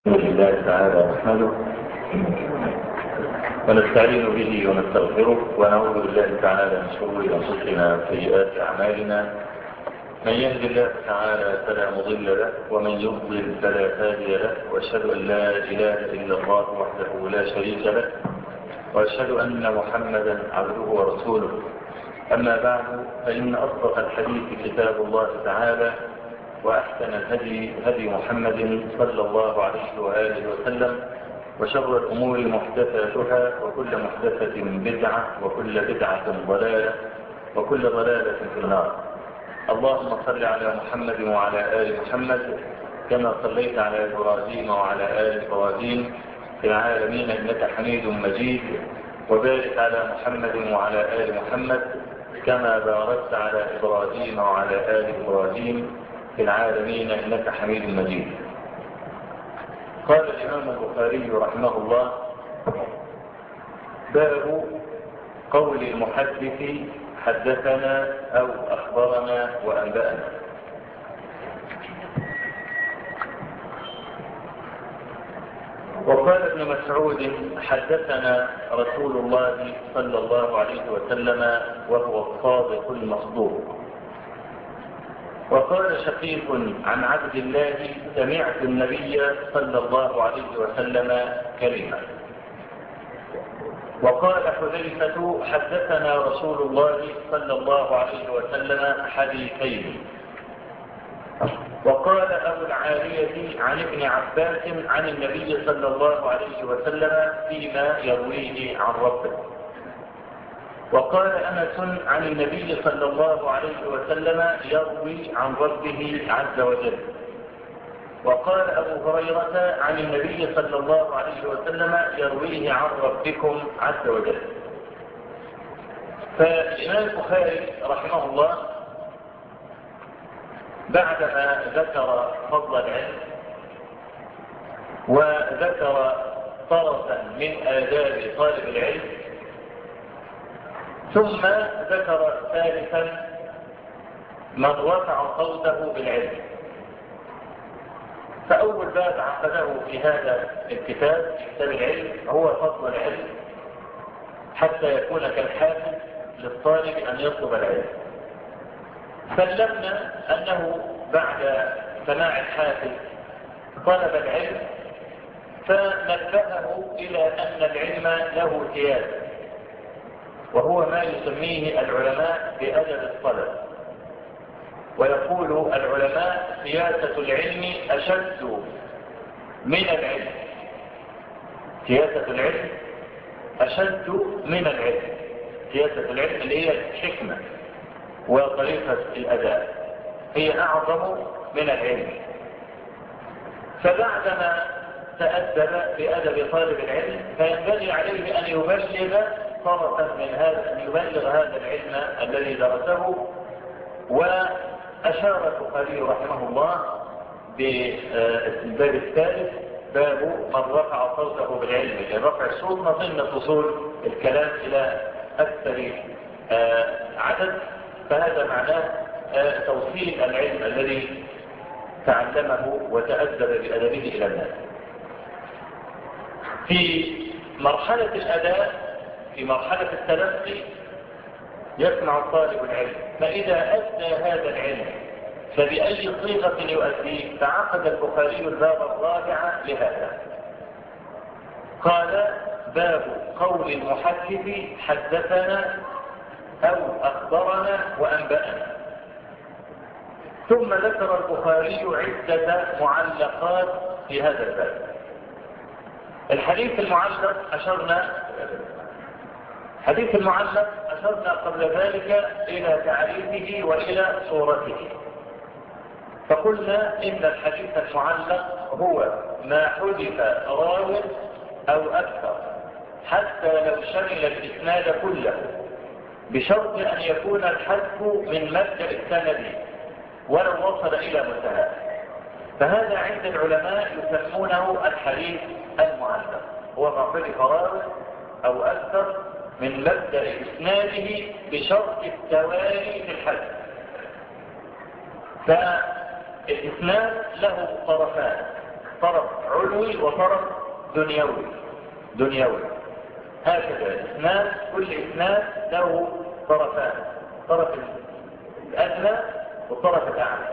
الحمد لله تعالى نحمده ونستعين به ونستغفره ونعوذ بالله تعالى من شرور انفسنا وسيئات اعمالنا. من يهد الله تعالى فلا مضل له ومن يضلل فلا هادي له، واشهد ان لا اله الا الله وحده لا شريك له، واشهد ان محمدا عبده ورسوله. اما بعد، فان اصدق الحديث كتاب الله تعالى، وأحسن الهدي هدي محمد صلى الله عليه وآله وسلم، وشر الأمور محدثاتها، وكل محدثة بدعة، وكل بدعة ضلالة، وكل ضلالة في النار. اللهم صل على محمد وعلى آل محمد كما صليت على إبراهيم وعلى آل إبراهيم في العالمين إنك حميد مجيد، وبارك على محمد وعلى آل محمد كما باركت على إبراهيم وعلى آل إبراهيم في العالمين إنك حميد مجيد. قال الإمام البخاري رحمه الله: باب قول المحدث حدثنا أو أخبرنا وأنبأنا. وقال ابن مسعود: حدثنا رسول الله صلى الله عليه وسلم وهو الصادق المصدوق. وقال شقيق عن عبد الله: سمعت النبي صلى الله عليه وسلم كلمة. وقال حذيفة: حدثنا رسول الله صلى الله عليه وسلم حديثين. وقال أبو العالية عن ابن عباس عن النبي صلى الله عليه وسلم فيما يرويه عن ربه. وقال أنس عن النبي صلى الله عليه وسلم يروي عن ربه عز وجل. وقال أبو هريرة عن النبي صلى الله عليه وسلم يرويه عن ربكم عز وجل. فالإمام البخاري رحمه الله بعدما ذكر فضل العلم وذكر طرفا من آداب طالب العلم، ثم ذكر ثالثا من رفع صوته بالعلم. فأول باب عقده في هذا الكتاب، كتاب العلم، هو فضل العلم حتى يكون كالحافز للطالب أن يطلب العلم. سلمنا أنه بعد سماع الحافز طلب العلم، فنبهه إلى أن العلم له سياسة، وهو ما يسميه العلماء بأدب الطلب. ويقول العلماء: سياسة العلم أشد من العلم. سياسة العلم أشد من العلم. سياسة العلم اللي هي الحكمة وطريقة الأداء هي أعظم من العلم. فبعدما تأدب بأدب طالب العلم، فينبغي عليه أن يبلغ طرفا من هذا، أن يبلغ هذا العلم الذي درسه. وأشار البخاري رحمه الله بالباب الثالث: باب من رفع صوته بالعلم. يعني رفع الصوت من ضمن فصول الكلام إلى أكثر عدد، فهذا معناه توصيل العلم الذي تعلمه وتأدب بأدبه إلى الناس. في مرحلة الأداء، في مرحلة التلقي، يسمع الطالب العلم، فإذا أدى هذا العلم فبأي صيغة يؤديه؟ فعقد البخاري الباب الرابع لهذا. قال: باب قول المحدث حدثنا أو أخبرنا وأنبأنا. ثم ذكر البخاري عدة معلقات في هذا الباب. الحديث المعلق أشرنا قبل ذلك إلى تعريفه وإلى صورته. فقلنا إن الحديث المعلق هو ما حذف راو أو أكثر حتى لو شمل الإسناد كله، بشرط أن يكون الحذف من مبدأ السند ولو وصل إلى منتهى. فهذا عند العلماء يسمونه الحديث المعلق، هو ما حذف راو أو أكثر من مبدأ إسناده بشرط التوالي في الحدث. فالإسناد له طرفان: طرف علوي وطرف دنيوي. هكذا الإسناد، كل إسناد له طرفان، الطرف الأدنى والطرف الأعلى.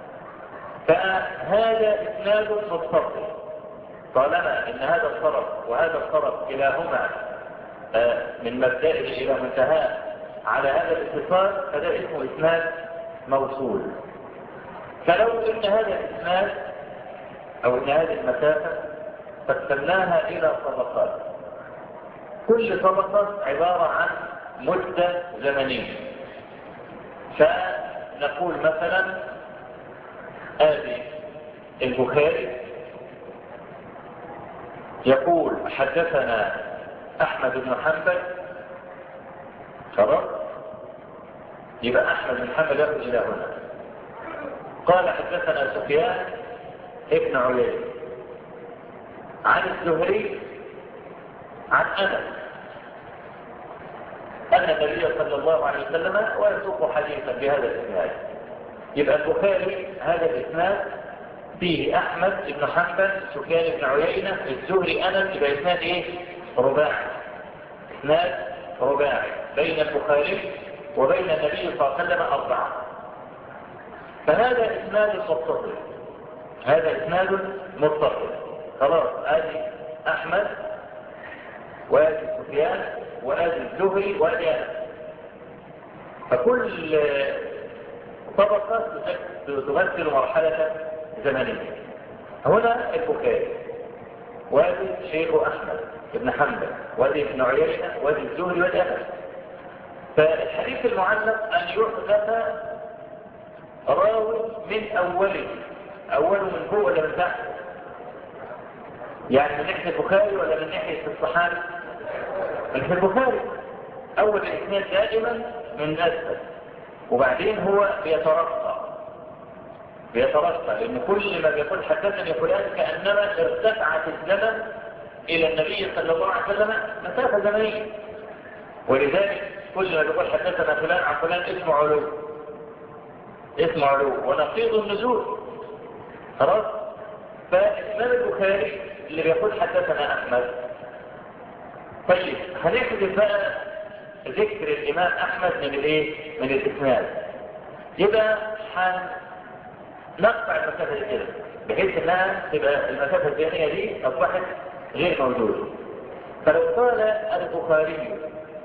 فهذا إسناد متصل طالما إن هذا الطرف وهذا الطرف كلاهما من مبدئه إلى منتهاه على هذا الاتصال، فده اسمه إسناد موصول. فلو إن هذا الإسناد أو إن هذه المسافة قسمناها إلى طبقات، كل طبقة عبارة عن مدة زمنية. فنقول مثلا آدي البخاري يقول حدثنا أحمد بن حنبل، خلاص، يبقى أحمد بن حنبل يأخذ إلى هنا. قال حدثنا سفيان ابن عيينة عن الزهري عن أنس أن النبي صلى الله عليه وسلم ويسوق حديثا بهذا الإسناد. يبقى البخاري هذا الإسناد فيه أحمد بن حنبل، سفيان بن عيينة، الزهري، أنس، يبقى إسناد إيه؟ رباعي. إسناد رباعي بين البخاري وبين النبي صلى الله عليه وسلم 4. فهذا إسناد متصل، هذا إسناد متصل. خلاص، آدي أحمد وآدي سفيان وآدي الزهري وآدي أنس. فكل طبقة تمثل مرحلة زمنية. هنا البخاري وادي شيخ أحمد بن حنبل وادي ابن عيينة وادي الزهري وادي أنس. فالحديث المعلق أن يحدث راوي من أوله من فوق ولا من تحت؟ يعني من ناحية البخاري ولا من ناحية الصحابي؟ من البخاري. أول الإسناد دائما من أسفل، وبعدين هو بيترقى، لأن كل ما بيقول حدثني فلان كأنما ارتفعت الزمن إلى النبي صلى الله عليه وسلم مسافة زمنية. ولذلك كل ما بيقول حدثنا فلان عن فلان اسمه علو ونقيض النزول. خلاص. فالإمام البخاري اللي بيقول حدثنا أحمد، طيب هنحذف بقى ذكر الإمام أحمد من الإسناد، يبقى نقطع المسافة دي كده بحيث انها تبقى المسافة الزمنية دي اصبحت غير موجودة. فلو قال البخاري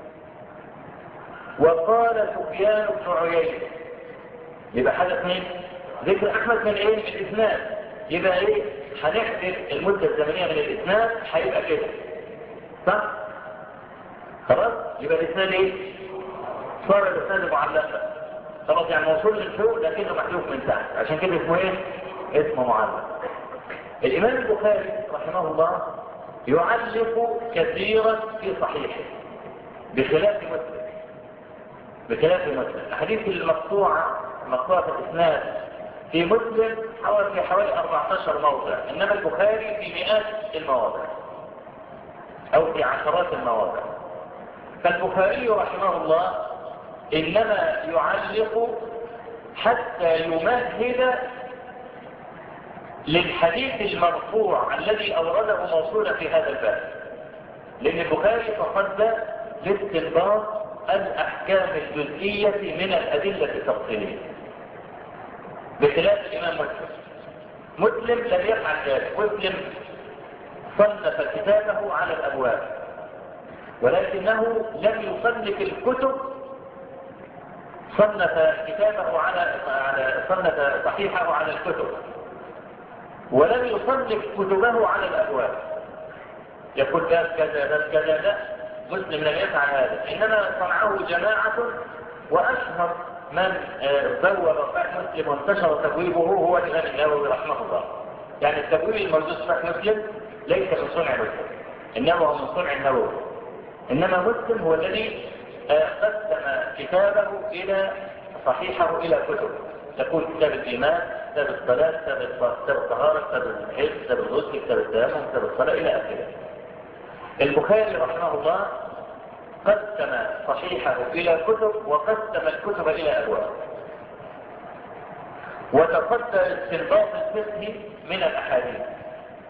وقال سفيان بن عيينة، يبقى حدث مين؟ ذكر احمد من ايه؟ من الاسناد. يبقى ايه؟ هنحذف المدة الزمنية من الاسناد، هيبقى كده، صح؟ خلاص؟ يبقى الاسناد ايه؟ صار الاسناد معلقا. خلاص، يعني موصول من فوق لكنه محذوف من تحت، عشان كده اسمه ايه؟ اسمه معلق. الامام البخاري رحمه الله يعلق كثيرا في صحيحه بخلاف مسلم. الحديث المقطوعة الاسناد في مسلم حوالي 14 موضع، انما البخاري في مئات المواضع او في عشرات المواضع. فالبخاري رحمه الله إنما يعلق حتى يمهد للحديث المرفوع الذي أورده موصولا في هذا الباب، لأن البخاري تصدى لاستنباط الأحكام الجزئية من الأدلة التفصيلية بخلاف الإمام مسلم لم يفعل ذلك. مسلم صنف كتابه على الأبواب، ولكنه لم يصنف الكتب، صنف صحيحه على الكتب، ولم يصنف كتبه على الأبواب. يقول باب كذا باب كذا، لا، مسلم لم يفعل هذا، إنما صنعه جماعة، وأشهر من بوب صحيح مسلم وانتشر تبويبه هو الإمام النووي رحمه الله. يعني التبويب الموجود في صحيح مسلم ليس من صنع مسلم، إنما هو من صنع النووي. إنما مسلم هو الذي قسم كتابه إلى صحيحه إلى كتب، تكون كتاب الإيمان، كتاب الصلاة، كتاب الطهارة، كتاب الحج، كتاب الغسل، كتاب التيمم، كتاب الصلاة، إلى آخره. البخاري رحمه الله قسم صحيحه إلى كتب، وقسم الكتب إلى أبواب، وتصدى استنباط الفقه من الأحاديث.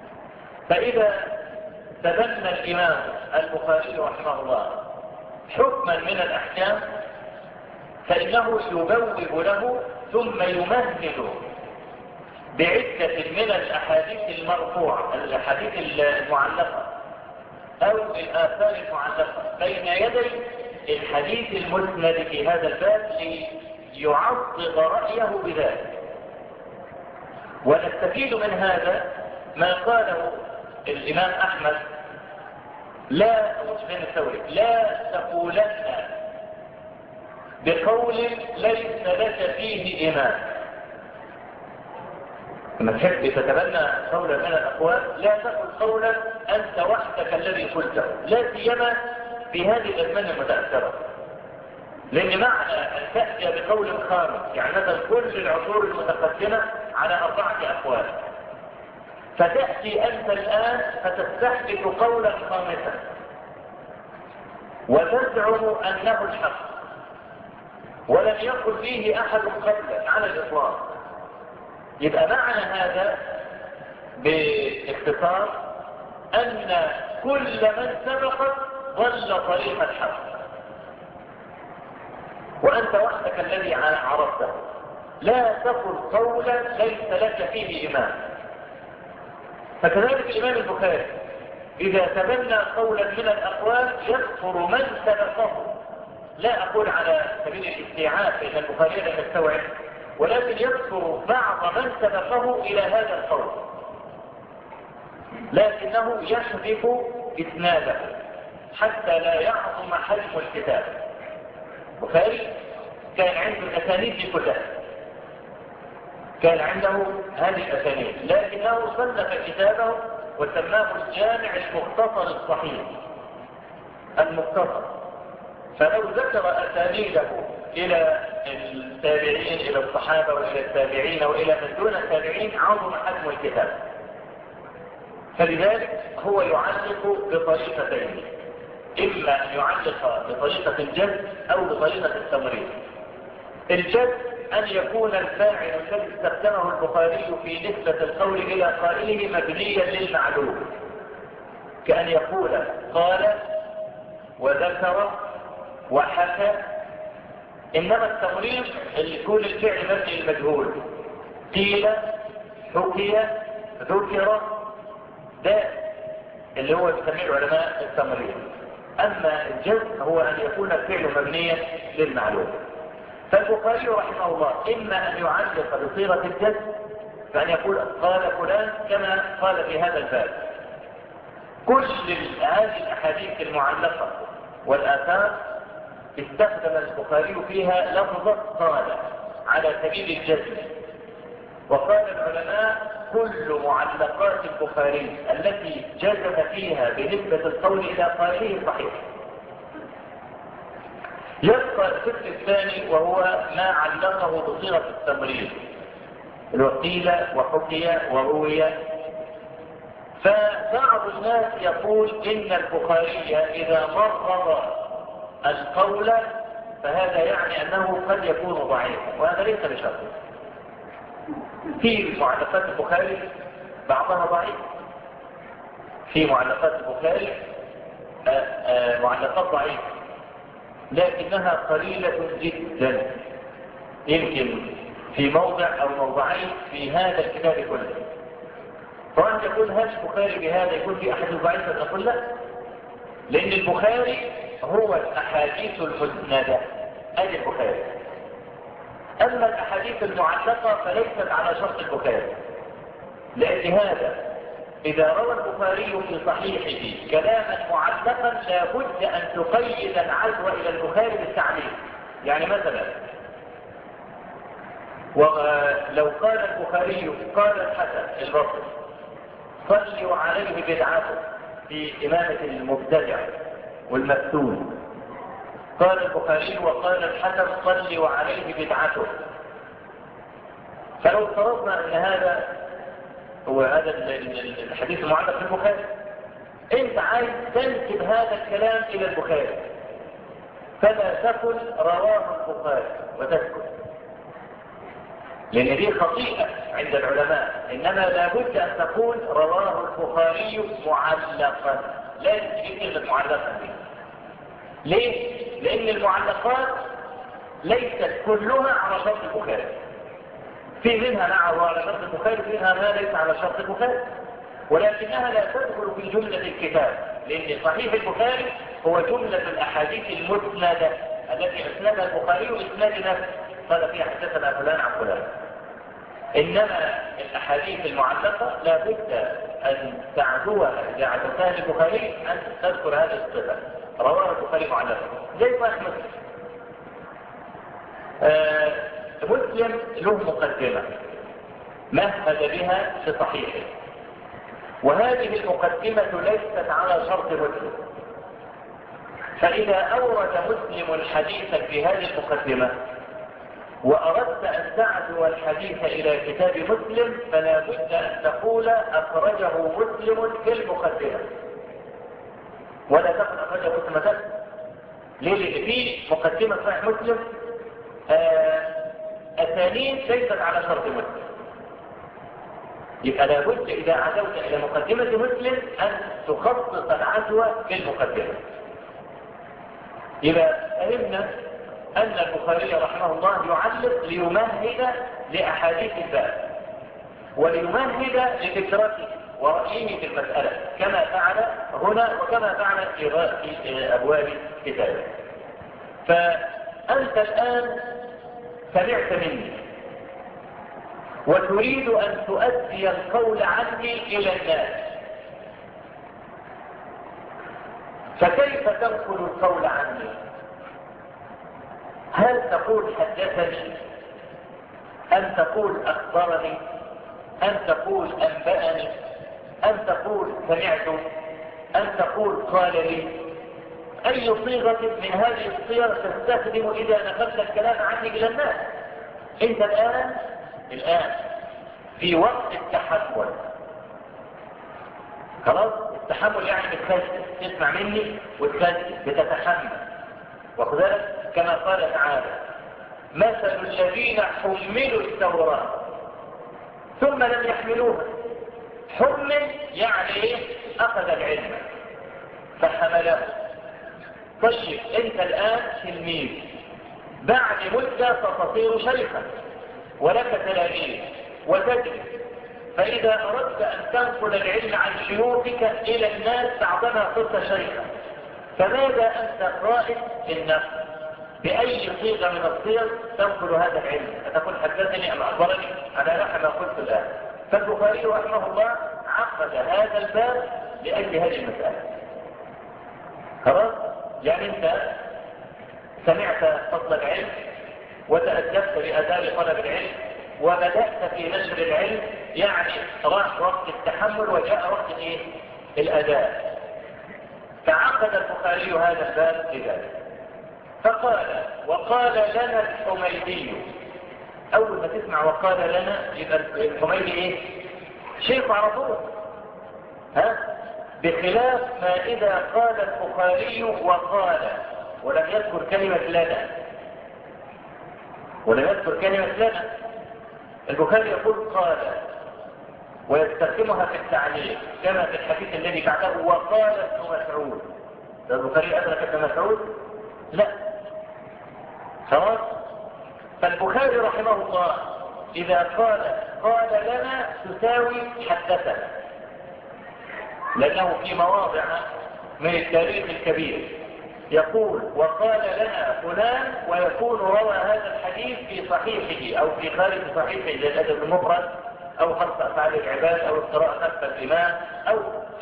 فإذا تبنى الإمام البخاري رحمه الله حكما من الأحكام فإنه يبوب له ثم يمهد بعدة من الأحاديث المرفوعة، الأحاديث المعلقة أو الآثار المعلقة بين يدي الحديث المسند في هذا الباب ليعضد رأيه بذلك. ونستفيد من هذا ما قاله الإمام أحمد وسفيان الثوري: لا تقولن بقول ليس لك فيه إمام. لما تحب تتبنى قولا من الأقوال لا تقل قولا أنت وحدك الذي قلته، لا سيما في هذه الأزمان المتأثرة، لأن معنى أن تأتي بقول خامس يعني مثلا كل العصور المتقدمة على 4 أقوال، فتأتي أنت الآن فتستحدث قولا خامسا وتزعم أنه الحق ولم يقل فيه أحد قبلك على الإطلاق. يبقى معنى هذا باختصار أن كل من سبقك ضل طريق الحق وأنت وحدك الذي عرفته. لا تقل قولا ليس لك فيه إمام. فكذلك الإمام البخاري إذا تبنى قولا من الأقوال يذكر من سبقه، لا أقول على سبيل الاستيعاب لأن البخاري لا يستوعب، ولكن يذكر بعض من سبقه إلى هذا القول، لكنه يحذف إسناده حتى لا يعظم حجم الكتاب. البخاري كان عنده الأسانيد كلها، كان عنده هذه الأسانيد، لكنه صنف كتابه وسماه الجامع المختصر الصحيح المختصر. فلو ذكر أسانيده إلى التابعين إلى الصحابة وإلى التابعين وإلى من دون التابعين عظم حجم الكتاب. فلذلك هو يعلق بطريقتين: إما أن يعلق بطريقة الجد أو بطريقة التمريض. الجد أن يكون الفاعل الذي استخدمه البخاري في نسبة القول إلى قائله مبنيا للمعلوم، كأن يقول قال وذكر وحكى. إنما التمريض اللي يكون الفعل مبني المجهول، قيل حكي ذكر، ده اللي هو يسميه العلماء التمريض. أما الجزم هو أن يكون الفعل مبنيا للمعلوم. فالبخاري رحمه الله إما أن يعلق بصيغة الجزم فأن يقول قال فلان كما قال في هذا الباب. كل هذه الأحاديث المعلقة والآثار استخدم البخاري فيها لفظة قال على سبيل الجزم. وقال العلماء كل معلقات البخاري التي جزم فيها بنسبة القول إلى قائله صحيح. يبقى القسم الثاني وهو ما علقه بصيغة التمريض، الوقيل وحكي وروي. فبعض الناس يقول إن البخاري إذا مرض القول فهذا يعني أنه قد يكون ضعيفا، وهذا ليس بشرط. في معلقات البخاري بعضها ضعيف، في معلقات البخاري معلقات ضعيفة لكنها قليلة جدا، يمكن في موضع أو موضعين في هذا الكتاب كله. فأنت يقول هل البخاري بهذا يكون في أحد ضعيفة؟ أقول لا، لأن البخاري هو الأحاديث المسندة أدي البخاري. أما الأحاديث المعلقة فليست على شرط البخاري، لأن هذا إذا روى البخاري في صحيحه كلاما معلقا لابد أن تقيد العزو إلى البخاري بالتعليق. يعني مثلا ولو قال البخاري قال الحسن البصري صلوا عليه بدعته في إمامة المبتدع والمفتون، قال البخاري وقال الحسن صلوا عليه بدعته. فلو افترضنا أن هذا هو هذا الحديث المعلق في البخاري، انت عايز تنسب هذا الكلام الى البخاري، فلا تقل رواه البخاري وتسكت، لأن دي خطيئة عند العلماء، إنما لابد أن تكون رواه البخاري معلقا. لازم تجيب كلمة معلقا دي. ليه؟ لأن المعلقات ليست كلها على شرط البخاري. في منها نعم على شرط البخاري، في منها ما ليس على شرط البخاري، ولكنها لا تدخل في جملة الكتاب، لأن صحيح البخاري هو جملة الأحاديث المسندة التي أسندها البخاري بإسناد نفسه، قال فيها حدثنا فلان عن فلان. إنما الأحاديث المعلقة لا بد أن تعدوها إذا عدتها للبخاري أن تذكر هذه الصفة، رواه البخاري معلقة. زي صحيح مسلم. مسلم له مقدمة مهد بها في صحيحه، وهذه المقدمة ليست على شرط مسلم، فإذا أورد مسلم الحديث في هذه المقدمة وأردت أن تعدو الحديث إلى كتاب مسلم فلا بد أن تقول أخرجه مسلم في المقدمة، ولا تقل أخرجه مسلم مثلا. ليه؟ لأن في مقدمة صحيح مسلم أسانيد ليست على شرط مسلم، يبقى لابد إذا عدوت إلى مقدمة مسلم أن تخصص العدوى في المقدمة. يبقى فهمنا أن البخاري رحمه الله يعلق ليمهد لأحاديث الباب وليمهد لفكرته ورأيه في المسألة، كما فعل هنا وكما فعل في أبواب كتابه. فأنت الآن سمعت مني وتريد أن تؤدي القول عني إلى الناس، فكيف تنقل القول عني؟ هل تقول حدثني، أم تقول أخبرني، أم تقول أنبأني، أم تقول سمعت، أم تقول قال لي؟ أي صيغة من هذه الصيغ تستخدم إذا نقلت الكلام عني إلى الناس؟ أنت الآن في وقت التحمل، خلاص؟ التحمل يعني بتخزن، تسمع مني وتخزن، بتتحمل، وكذلك كما قال تعالى: مثل الذين حملوا التوراة ثم لم يحملوها. حمل يعني ايه؟ أخذ العلم فحمله. طيب أنت الآن تلميذ، بعد مدة ستصير شيخا ولك تلاميذ وتدرس، فإذا أردت أن تنقل العلم عن شيوخك إلى الناس بعدما صرت شيخا، فماذا أنت قائد للنقل؟ بأي صيغة من الصيغ تنقل هذا العلم؟ أتقول حدثني أم أخبرني على نحو ما قلت الآن. فالبخاري رحمه الله عقد هذا الباب لأجل هذه المسألة. خلاص؟ يعني أنت سمعت فضل العلم وتأدبت بآداب طلب العلم وبدأت في نشر العلم، يعني راح وقت التحمل وجاء وقت ايه؟ الأداء. فعقد البخاري هذا الباب لذلك، فقال: وقال لنا الحميدي. أول ما تسمع وقال لنا يبقى الحميدي ايه؟ شيخ على طول، ها؟ بخلاف ما إذا قال البخاري وقال ولم يذكر كلمة لنا، ولم يذكر كلمة لنا. البخاري يقول قال ويستخدمها في التعليق كما في الحديث الذي بعده: وقال ابن مسعود. البخاري أدرك ابن مسعود؟ لا. خلاص؟ فالبخاري رحمه الله إذا قال لنا تساوي حدثنا، لأنه في مواضع من التاريخ الكبير يقول وقال لنا فلان، ويكون روى هذا الحديث في صحيحه أو في خارج صحيحه زي الأدب المفرد أو خلق أفعال العباد أو القراءة خلف الإمام أو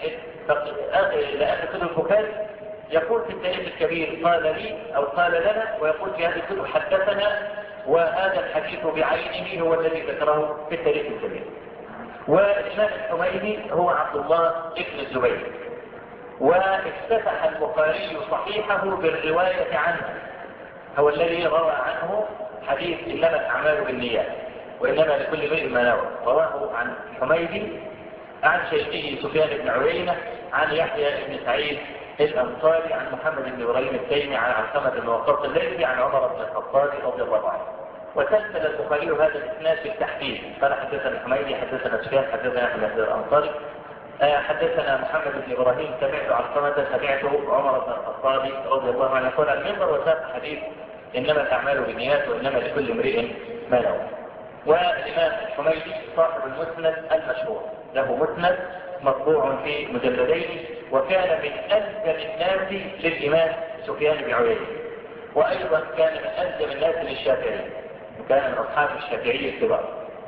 لأن كتب البخاري يقول في التاريخ الكبير قال لي أو قال لنا، ويقول في هذه الكتب حدثنا، وهذا الحديث بعينه هو الذي ذكره في التاريخ الكبير. والإمام الحميدي هو عبد الله ابن الزبير، وافتتح البخاري صحيحه بالرواية عنه، هو الذي روى عنه حديث إنما الأعمال بالنيات وإنما لكل امرئ ما نوى. رواه عن الحميدي عن شيخه سفيان بن عيينة عن يحيى بن سعيد الأنصاري عن محمد بن إبراهيم التيمي عن علقمة بن وقاص الليثي عن عمر بن الخطاب رضي الله عنه. وسلسل البخاري هذا الاسناد بالتحديد، قال حدثنا الحميدي، حدثنا سفيان، حدثنا احمد بن الانصاري، حدثنا محمد بن ابراهيم، سمعت علقمة، سمعت عمر بن الخطاب رضي الله عنه يقول على المنبر وساق حديث انما الاعمال بالنيات وانما لكل امرئ ما نوى. والامام الحميدي صاحب المسند المشهور، له مسند مطبوع في مجلدين، وكان من الزم الناس للامام سفيان بن عيينة، وايضا كان من الزم الناس للشافعي، وكان من اصحاب الشافعي الكبار.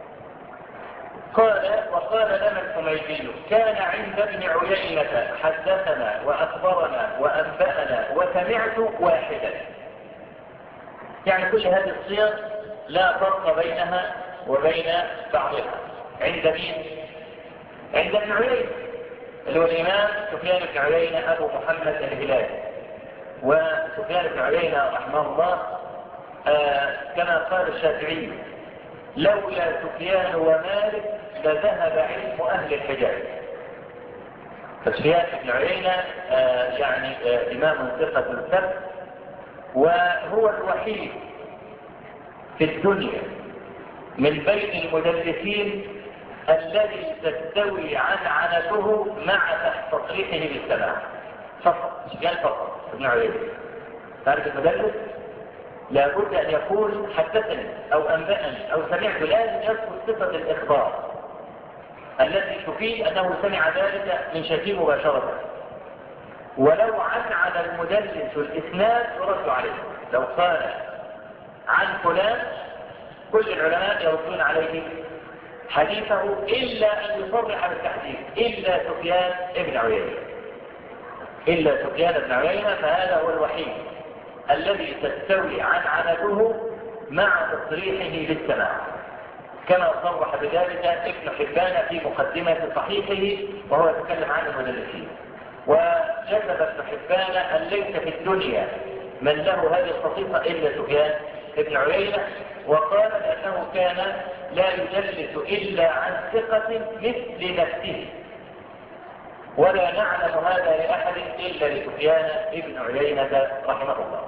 وقال لنا الحميدي كان عند ابن عيينة حدثنا واخبرنا وانبأنا وسمعت واحدا. يعني كل هذه الصيغ لا فرق بينها وبين بعضها. عند مين؟ عند ابن عيينة اللي هو الامام سفيان بن عيينة ابو محمد الهلالي. وسفيان بن عيينة رحمه الله كما قال الشافعي لولا سفيان ومالك لذهب علم أهل الحجاز. فسفيان بن عيينة يعني إمام ثقة الثبت، وهو الوحيد في الدنيا من بين المدلسين الذي تستوي عنعنته مع تصريحه بالسماع فقط. سفيان فقط ابن عيينة. تعرف المدلس لابد أن يقول حدثني أو أنبأني أو سمعت، لازم يذكر صفة الإخبار التي تفيد أنه سمع ذلك من شيخه مباشرة. ولو عن المدلس الإسناد يرد عليه. لو قال عن فلان كل العلماء يردون عليه حديثه إلا أن يصرح بالتحديث إلا سفيان بن عيينة. إلا سفيان بن عيينة، فهذا هو الوحيد الذي تستوي عنعنته مع تصريحه بالسماع، كما صرح بذلك ابن حبان في مقدمة صحيحه وهو يتكلم عن المدلسين. وجذب ابن حبان أن ليس في الدنيا من له هذه الخصيصة إلا سفيان بن عيينة، وقال بأنه كان لا يدلس إلا عن ثقة مثل نفسه، ولا نعلم هذا لأحد إلا لسفيان بن عيينة رحمه الله.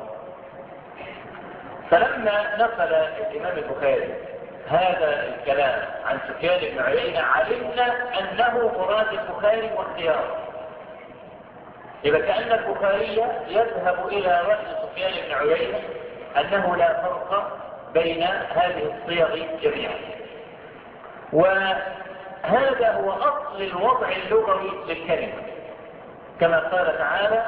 فلما نقل الإمام البخاري هذا الكلام عن سفيان بن عيينة علمنا أنه مراد البخاري واختياره. إذا كأن البخاري يذهب إلى رأي سفيان بن عيينة أنه لا فرق بين هذه الصيغ جميعا. وهذا هو أصل الوضع اللغوي للكلمة، كما قال تعالى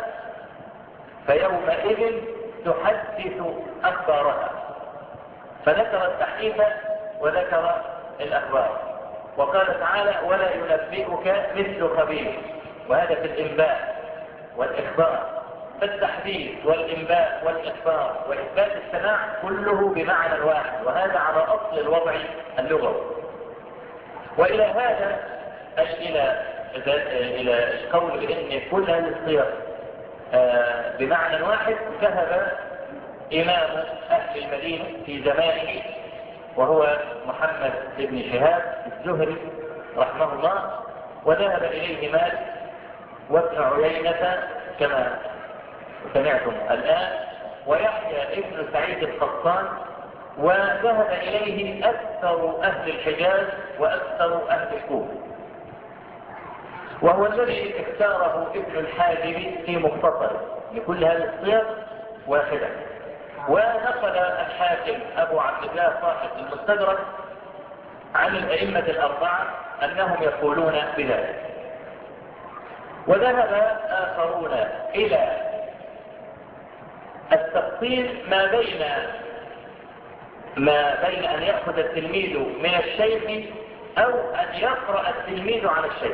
فيومئذ تحدث أخبارها، فذكر التحديث وذكر الأخبار. وقال تعالى ولا ينبئك مثل خبير، وهذا في الإنباء والإخبار. فالتحديث والإنباء والإخبار وإثبات السماع كله بمعنى واحد، وهذا على أصل الوضع اللغوي. وإلى هذا أي إلى القول بأن كل هذه الصيغ بمعنى واحد ذهب إمام أهل المدينة في زمانه وهو محمد بن شهاب الزهري رحمه الله، وذهب إليه مالك وابن عيينة كما سمعتم الآن، ويحيى ابن سعيد القطان، وذهب إليه أكثر أهل الحجاز وأكثر أهل الكوفة، وهو الذي اختاره ابن الحاجب في مختصر لكل هذه الصيغ واحدة. ونقل الحاكم أبو عبد الله صاحب المستدرك عن الأئمة الأربعة أنهم يقولون بذلك. وذهب آخرون إلى التفصيل ما بين أن يأخذ التلميذ من الشيخ أو أن يقرأ التلميذ على الشيخ.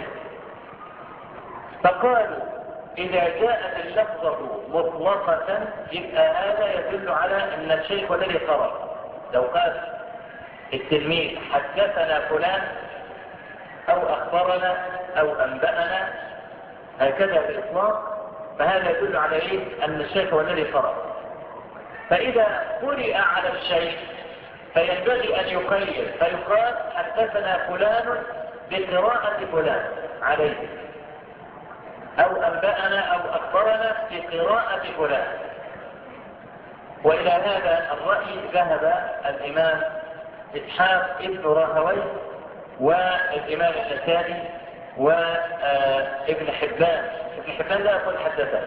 فقالوا إذا جاءت اللفظة مطلقة يبقى هذا يدل على أن الشيخ الذي قرأ. لو قال التلميذ حدثنا فلان أو أخبرنا أو أنبأنا هكذا بإطلاق، فهذا يدل على إيه؟ أن الشيخ هو الذي قرأ. فإذا قرئ على الشيخ فينبغي أن يقيد فيقال حدثنا فلان بقراءة فلان عليه، أو أنبأنا أو أخبرنا بقراءة فلان. وإلى هذا الرأي ذهب الإمام إسحاق ابن راهويه والإمام النسائي وابن حبان. ابن حبان لا يقول حدثنا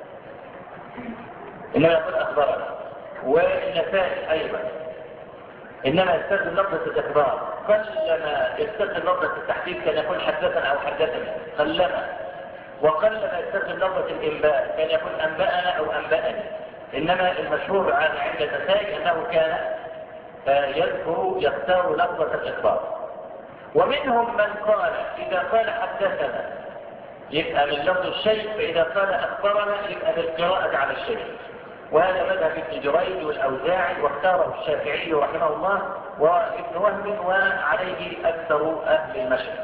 إنما يقول أخبرنا، والنسائي أيضا إنما يستخدم لفظة الإخبار، قلما يستخدم لفظة التحديد كان يقول حدثنا أو حدثني قلما، وقلما يستخدم لفظة الإنباء كان يقول أنبأنا أو أنبأني. إنما المشهور عند النسائي أنه كان يختار لفظة الإخبار. ومنهم من قال إذا قال حدثنا يبقى من لفظ الشيء، فإذا قال أخبرنا يبقى بالقراءة على الشيء. وهذا مذهب ابن جريج والأوزاعي، واختاره الشافعي رحمه الله وابن وهب، وعليه أكثر أهل المشرق.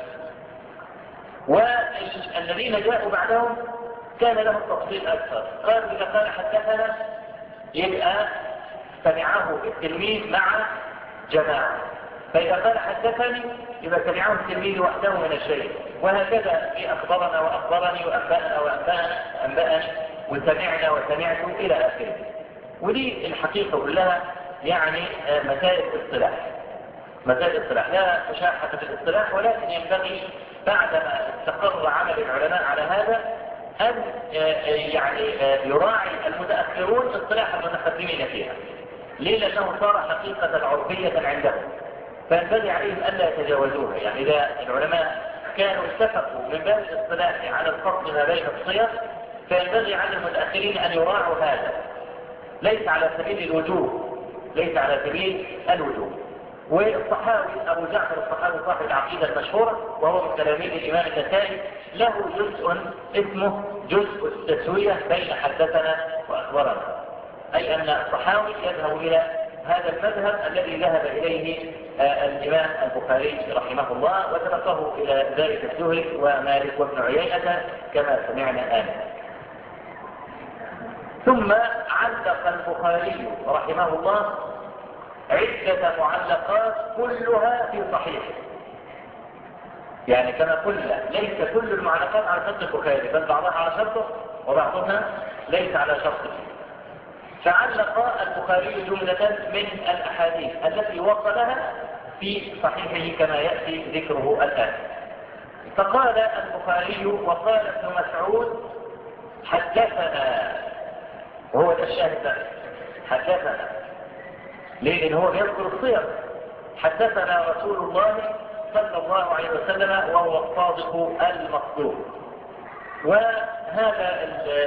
والذين جاءوا بعدهم كان لهم تفصيل أكثر، قالوا إذا قال حدثنا يبقى سمعه التلميذ مع جماعة، فإذا قال حدثني يبقى سمعه التلميذ وحده من الشيء. وهكذا في أخبرنا وأخبرني وأنبأنا وأنبأني وسمعنا وسمعت إلى آخره. ودي الحقيقة كلها يعني مسائل اصطلاح، مسائل اصطلاح لا مشاحة في الاصطلاح، ولكن ينبغي بعدما استقر عمل العلماء على هذا أن يعني يراعي المتأخرون اصطلاح المتقدمين فيها. ليه؟ لأنه صار حقيقة عرفية عندهم، فينبغي عليهم ألا يتجاوزوها. يعني إذا العلماء كانوا اتفقوا من باب الاصطلاح على الفصل ما بين الصيغ، فينبغي على المتأخرين أن يراعوا هذا، ليس على سبيل الوجوب، ليس على سبيل الوجوب. والصحاوي أبو جعفر الصحاوي صاحب العقيدة المشهورة وهو من تلاميذ الإمام النسائي له جزء اسمه جزء التسوية بين حدثنا وأخبرنا، أي أن الصحاوي يذهب إلى هذا المذهب الذي ذهب إليه الإمام البخاري رحمه الله، وتركه إلى ذلك الزهري ومالك وابن عيينة كما سمعنا آنفا. ثم علق البخاري رحمه الله عدة معلقات كلها في صحيحه. يعني كما قلنا ليس كل المعلقات على شرط البخاري، بل بعضها على شرطه وبعضها ليس على شرطه. فعلق البخاري جملة من الأحاديث التي وصلها في صحيحه كما يأتي ذكره الآن. فقال البخاري وقال ابن مسعود حدثنا، وهو ده الشاهد، حدثنا ليه؟ لأن هو يذكر الصيغ. حدثنا رسول الله صلى الله عليه وسلم وهو الصادق المصدوق. وهذا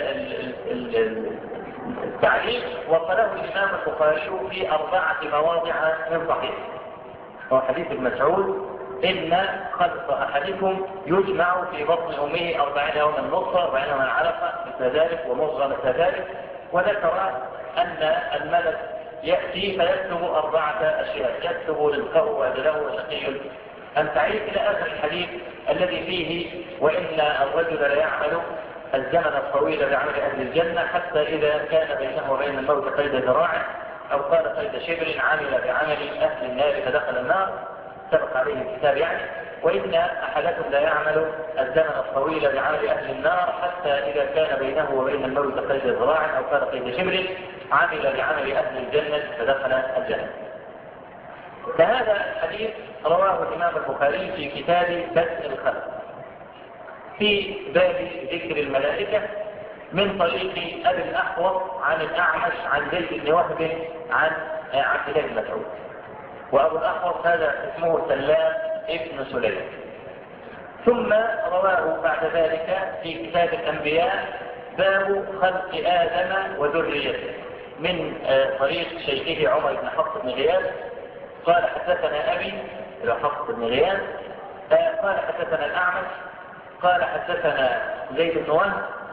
التعليق وصله الإمام البخاري في 4 مواضع من صحيحه. هو حديث ابن مسعود إن خلق أحدكم يجمع في بطن أمه 40 يوما نطفة 40 يوما علقة مثل ذلك ومضغة مثل ذلك. وذكر أن الملك يأتي فيكتب 4 أشياء، يكتب رزقه وأجله وشقي أم سعيد إلى آخر الحديث الذي فيه وإن الرجل لا يعمل الزمن الطويل بعمل أهل الجنة حتى إذا كان بينه وبين الموت قيد ذراع أو قال قيد شبر عمل بعمل أهل النار فدخل النار، سبق عليه الكتاب يعني. وإن أحدكم لا يعمل الزمن الطويل بعمل أهل النار حتى إذا كان بينه وبين الموت قيد ذراع أو قال قيد شبر عمل بعمل أهل الجنة فدخل الجنة. فهذا الحديث رواه الإمام البخاري في كتاب بدء الخلق في باب ذكر الملائكة من طريق أبي الأحوص عن الأعمش عن زيد بن وهب عن عبد الله بن مسعود. وأبو الأحوص هذا اسمه سلام ابن سليم. ثم رواه بعد ذلك في كتاب الأنبياء باب خلق آدم وذريته من طريق شيخه عمر بن حفص بن غياث قال حدثنا أبي إلى حفص بن غياث قال حدثنا الأعمش قال حدثنا زيد بن وهب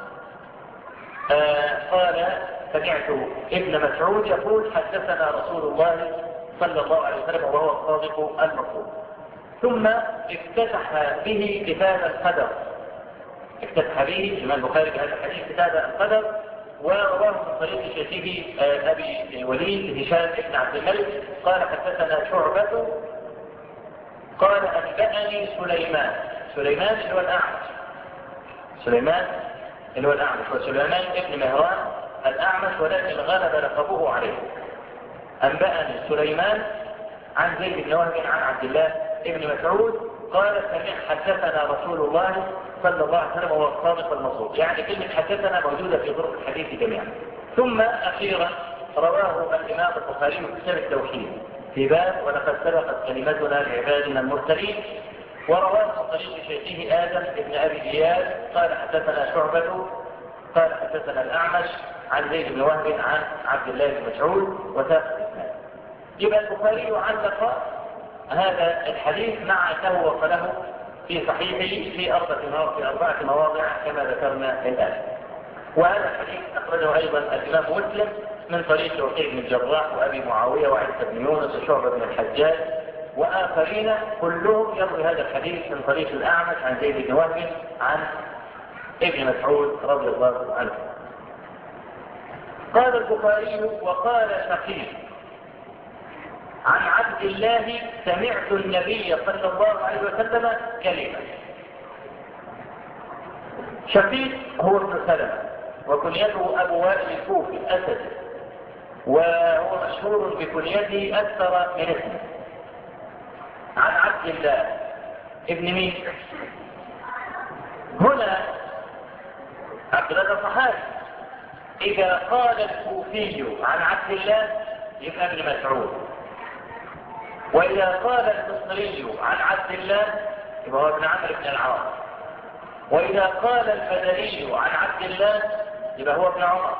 قال سمعت ابن مسعود يقول حدثنا رسول الله صلى الله عليه وسلم وهو الصادق المصدوق. ثم افتتح به كتاب القدر، افتتح به الإمام البخاري بهذا الحديث كتاب القدر، ورواه من طريق شيخه أبي الوليد هشام بن عبد الملك قال حدثنا شعبة قال أنبأني سليمان. سليمان اللي هو الأعمش، سليمان اللي هو الأعمش وسليمان ابن مهران الأعمش ولكن غلب لقبه عليه. أنبأني سليمان عن زيد بن وهب عن عبد الله بن مسعود قال حدثنا رسول الله صلى الله عليه وسلم وهو الصادق المصدوق. يعني كلمة حدثنا موجودة في طرق الحديث جميعا. ثم أخيرا رواه الإمام البخاري في كتاب التوحيد في باب ولقد سبقت كلمتنا لعبادنا المرسلين، ورواه من طريق شيخه آدم بن أبي إياس قال حدثنا شعبة قال حدثنا الأعمش عن زيد بن وهب عن عبد الله بن مسعود وساق الإسناد. يبقى البخاري علق هذا الحديث مع أنه وصله في صحيحه في 4 مواضع كما ذكرنا الآن. وهذا الحديث أخرجه أيضا الإمام مسلم من طريق وكيع بن الجراح وأبي معاوية وعيسى بن يونس وشعبة بن الحجاج وآخرين كلهم يروي هذا الحديث من طريق الأعمش عن زيد بن وهب عن ابن مسعود رضي الله عنه. قال البخاري وقال شقيق عن عبد الله سمعت النبي صلى الله عليه وسلم كلمة. شقيق هو ابن سلمة وكنيته أبو وائل الكوفي الأسدي، وهو مشهور بكنيته أكثر من اسمه. عن عبد الله ابن مين؟ هنا عبد الله صحابي. إذا قال الكوفي عن عبد الله يبقى ابن مسعود، وإذا قال المصري عن عبد الله يبقى هو ابن عمرو بن العاص، وإذا قال البدري عن عبد الله يبقى هو ابن عمر،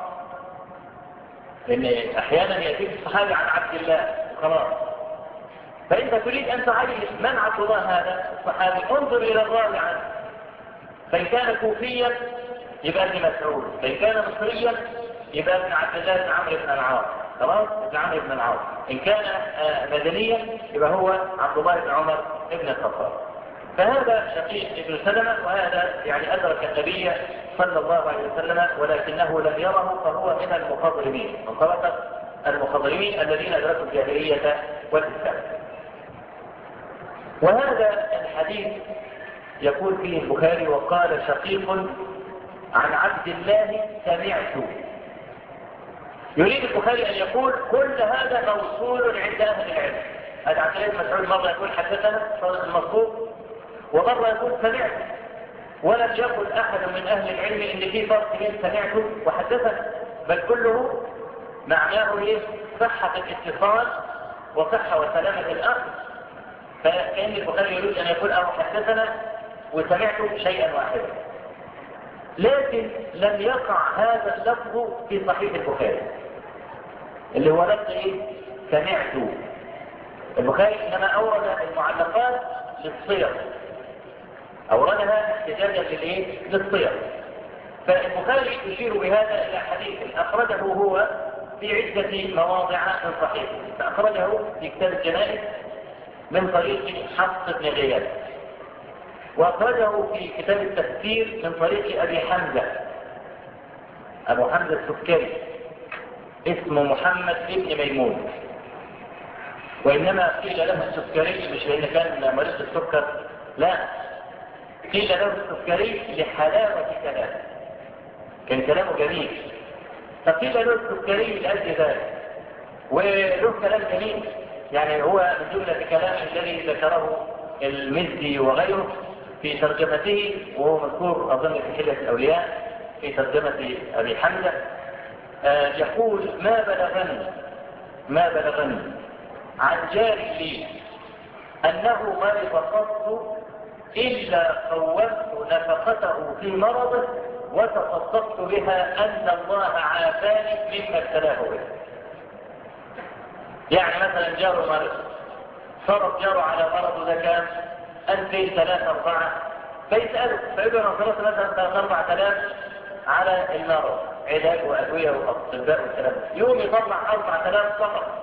لأن أحيانا يأتي الصحابي عن عبد الله خلاص. فأنت تريد أن تعين من عبد الله هذا الصحابي، انظر إلى الراوي عنه، فإن كان كوفيا يبقى ابن مسعود، فإن كان مصريا يبقى ابن عبد الله بن عمرو بن العاص، خلاص ابن عمرو بن العاص. إن كان مدنيا يبقى هو عبد الله بن عمر بن الخطاب. فهذا شقيق ابن سلمة، وهذا يعني أدرك النبي صلى الله عليه وسلم ولكنه لم يره، فهو من المخضرمين، من طبقة المخضرمين الذين أدركوا الجاهلية والإسلام. وهذا الحديث يقول فيه البخاري وقال شقيق عن عبد الله سمعت. يريد البخاري أن يقول كل هذا موصول عند أهل العلم. هذا عبد الله بن مسعود مرة يقول حدثنا صادق المصدوق، ومرة يقول سمعت، ولم يقل أحد من أهل العلم إن في فرق بين سمعت وحدثنا، بل كله معناه إيه؟ صحة الاتصال وصحة وسلامة الأخذ. فكأن البخاري يريد أن يقول أو حدثنا وسمعت شيئا واحدا، لكن لم يقع هذا اللفظ في صحيح البخاري اللي هو لفظ إيه؟ سمعت. البخاري إنما أورد المعلقات للصيغ، أوردها احتجاجا للصيغ. فالبخاري يشير بهذا إلى حديث أخرجه هو في عدة مواضع من صحيح، فأخرجه في كتاب الجنائز من طريق حفص بن غياث، وأخرجه في كتاب التفسير من طريق أبي حمزة، أبو حمزة السكري اسمه محمد بن ميمون، وإنما قيل له السكري مش لأن كان مريض السكر، لا، قيل له السكري لحلاوة كلامه، كان كلامه جميل فقيل له السكري لأجل ذلك، وله كلام جميل. يعني هو من جملة كلامه الذي ذكره المزي وغيره في ترجمته، وهو مذكور أظن في حلية الأولياء في ترجمة أبي حمزة، يقول ما بلغني عن جار لي أنه مرض قط إلا قومت نفقته في مرضه وتصدقت بها أن الله عافاني مما ابتلاه به. يعني مثلا جاره مرض، صرف جاره على مرضه ده كام؟ 2000 3 4، فيسأله فيقول أنا صرفت مثلا 3 4000 على المرض، علاج وأدوية وأطباء والكلام، يوم يطلع 4000 فقط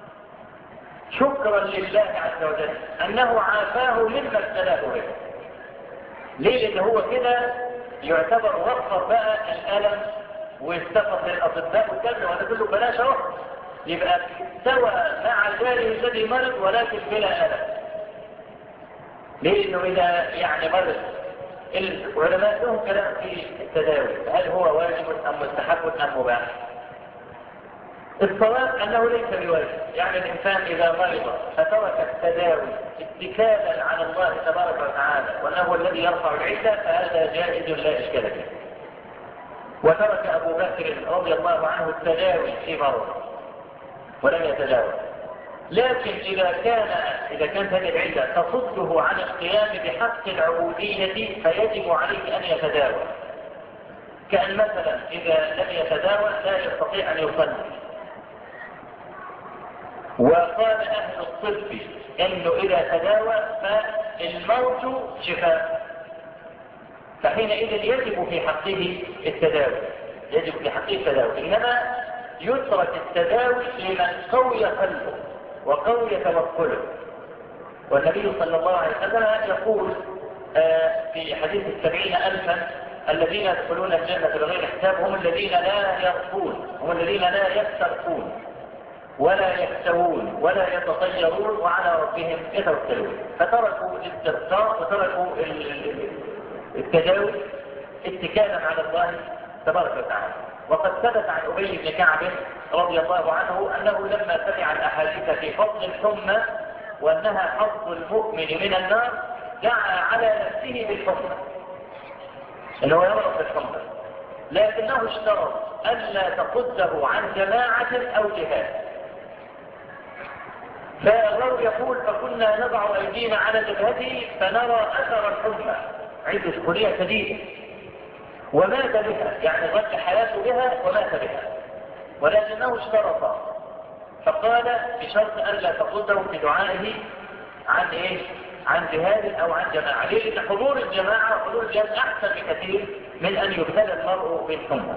شكرا لله عز وجل أنه عافاه مما ابتلاه به. ليه؟ لأن هو كده يعتبر وفر بقى الألم واستفر للأطباء والكلام، وهذا كله بلاش اهو، يبقى سوى مع جاره الذي مرض ولكن بلا ألم. ليه؟ لأنه إذا يعني مرض العلماء لهم كلام في التداوي، هل هو واجب أم مستحب أم مباح؟ الصواب أنه ليس بواجب، يعني الإنسان إذا مرض فترك التداوي اتكالا على الله تبارك وتعالى وأنه الذي يرفع العلة فهذا جائز لا إشكال فيه. وترك أبو بكر رضي الله عنه التداوي في مرض ولم يتداوى. لكن إذا كانت هذه العلة تصده عن القيام بحق العبودية فيجب عليه أن يتداوى. كأن مثلا إذا لم يتداوى لا يستطيع أن يصلي، وقال أهل الطب أنه إذا تداوى فالموت شفاء، فحينئذ يجب في حقه التداوي، إنما يترك التداوي لمن قوي قلبه وقوي توكله. والنبي صلى الله عليه وسلم يقول في حديث 70,000 الذين يدخلون الجنة بغير حساب هم الذين لا يرقون، هم الذين لا يسترقون ولا يكتوون ولا يتطيرون وعلى ربهم يتوكلون. فتركوا الاسترقاء وتركوا التداوي اتكالا على الله تبارك وتعالى. وقد ثبت عن أبي بن كعب رضي الله عنه أنه لما سمع الأحاديث في فضل الحمى وأنها حظ المؤمن من النار دعا على نفسه بالحمى، أنه يمرض بالحمى، لكنه اشترط ألا تقده عن جماعة أو جهاد. فالراوي يقول فكنا نضع أيدينا على جبهته فنرى أثر الحمى عند سخونية شديدة ومات بها، يعني ظل حياته بها ومات بها، ولكنه اشترط فقال بشرط ألا تقده بدعائه عن عن جهاد أو عن جماعة. ليه؟ لأن حضور الجماعة وحضور الجهاد أحسن بكثير من أن يبتلى المرء بالحمى.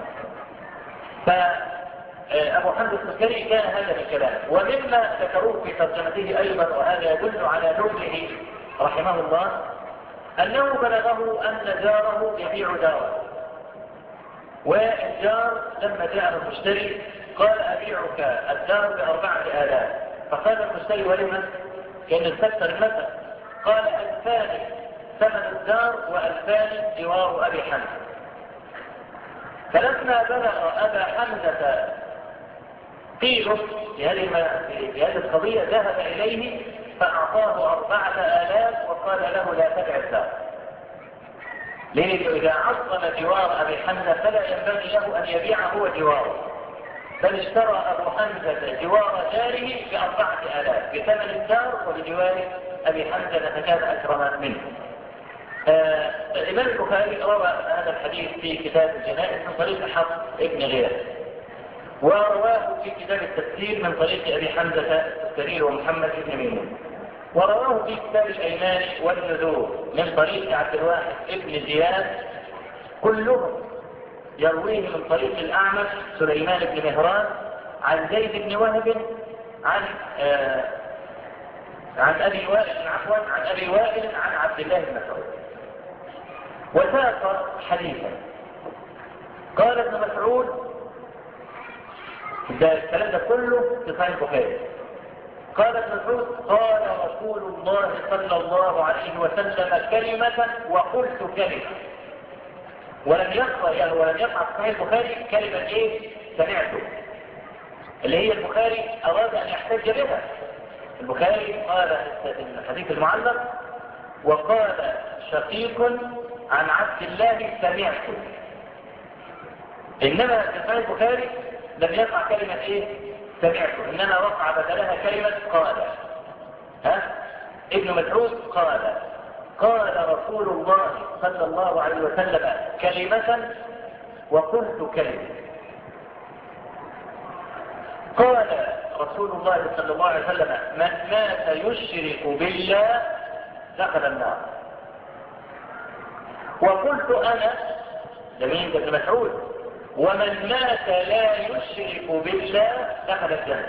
فأبو حمد السكري كان هذا الكلام. ومما ذكروه في ترجمته أيضا وهذا يدل على نبله رحمه الله أنه بلغه أن جاره يبيع داره، والجار لما جاء المشتري قال أبيعك الدار ب4,000. فقال المشتري ولما؟ كأن الكسر المثل. قال 2,000 ثمن الدار و2,000 جوار أبي حمزة. فلما بلغ أبا حمزة قيله بهذه القضية ذهب إليه فأعطاه 4,000 وقال له لا تبع الدار. ليه؟ إذا عظم جوار أبي حمزة فلا ينبغي له أن يبيع هو جواره، بل اشترى أبو حمزة جوار داره ب4,000 بثمن الدار وبجوار أبي حمزة فكان أكرم منه. الإمام البخاري روى هذا الحديث في كتاب الجنائز من طريق حفص ابن غياث، ورواه في كتاب التفسير من طريق أبي حمزة السرير ومحمد بن ميمون، ورواه في كتاب الأيمان والنذور من طريق عبد الواحد ابن زياد، كلهم يرويه من طريق الأعمش سليمان بن مهران عن زيد بن وهب عن أبي وائل عن عبد الله بن مسعود. وساق حديثا قال ابن مسعود، ده الكلام ده كله في صحيح البخاري، قال ابن مسعود قال رسول الله صلى الله عليه وسلم كلمة وقلت كلمة. ولم يقع في صحيح البخاري كلمة سمعته، اللي هي البخاري أراد أن يحتج بها. البخاري قال في الحديث المعلق وقال شقيق عن عبد الله سمعته، إنما في صحيح البخاري لم يقع كلمة سمعته، إنما وقع بدلها كلمة قال. ابن مسعود قال رسول الله صلى الله عليه وسلم كلمة وقلت كلمة. قال رسول الله صلى الله عليه وسلم من مات يشرك بالله دخل النار. وقلت أنا لمين؟ ابن مسعود ومن مات لا يشرك بالله دخل الجنة.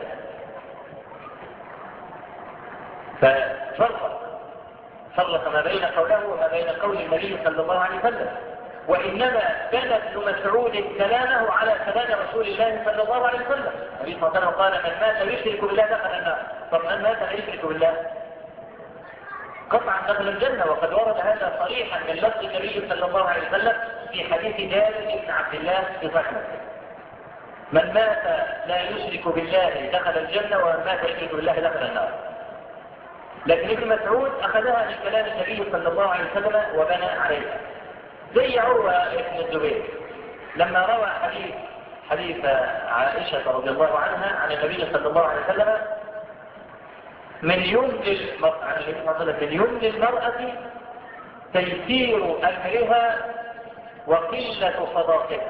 ففرق ما بين قوله وما بين قول النبي صلى الله عليه وسلم، وإنما بنى ابن مسعود كلامه على كلام رسول الله صلى الله عليه وسلم. النبي صلى الله عليه وسلم قال من مات يشرك بالله دخل النار. طب من مات لا يشرك بالله؟ قطعا دخل الجنة، وقد ورد هذا صريحا من لفظ النبي صلى الله عليه وسلم في حديث جابر بن عبد الله في صحيح مسلم: من مات لا يشرك بالله دخل الجنة، ومن مات يشرك بالله دخل النار. لكن ابن مسعود أخذها من كلام النبي صلى الله عليه وسلم وبنى عليها، زي عروة بن الزبير لما روى حديث عائشة رضي الله عنها عن النبي صلى الله عليه وسلم: من يمن المرأة تيسير أمرها وقلة صداقها.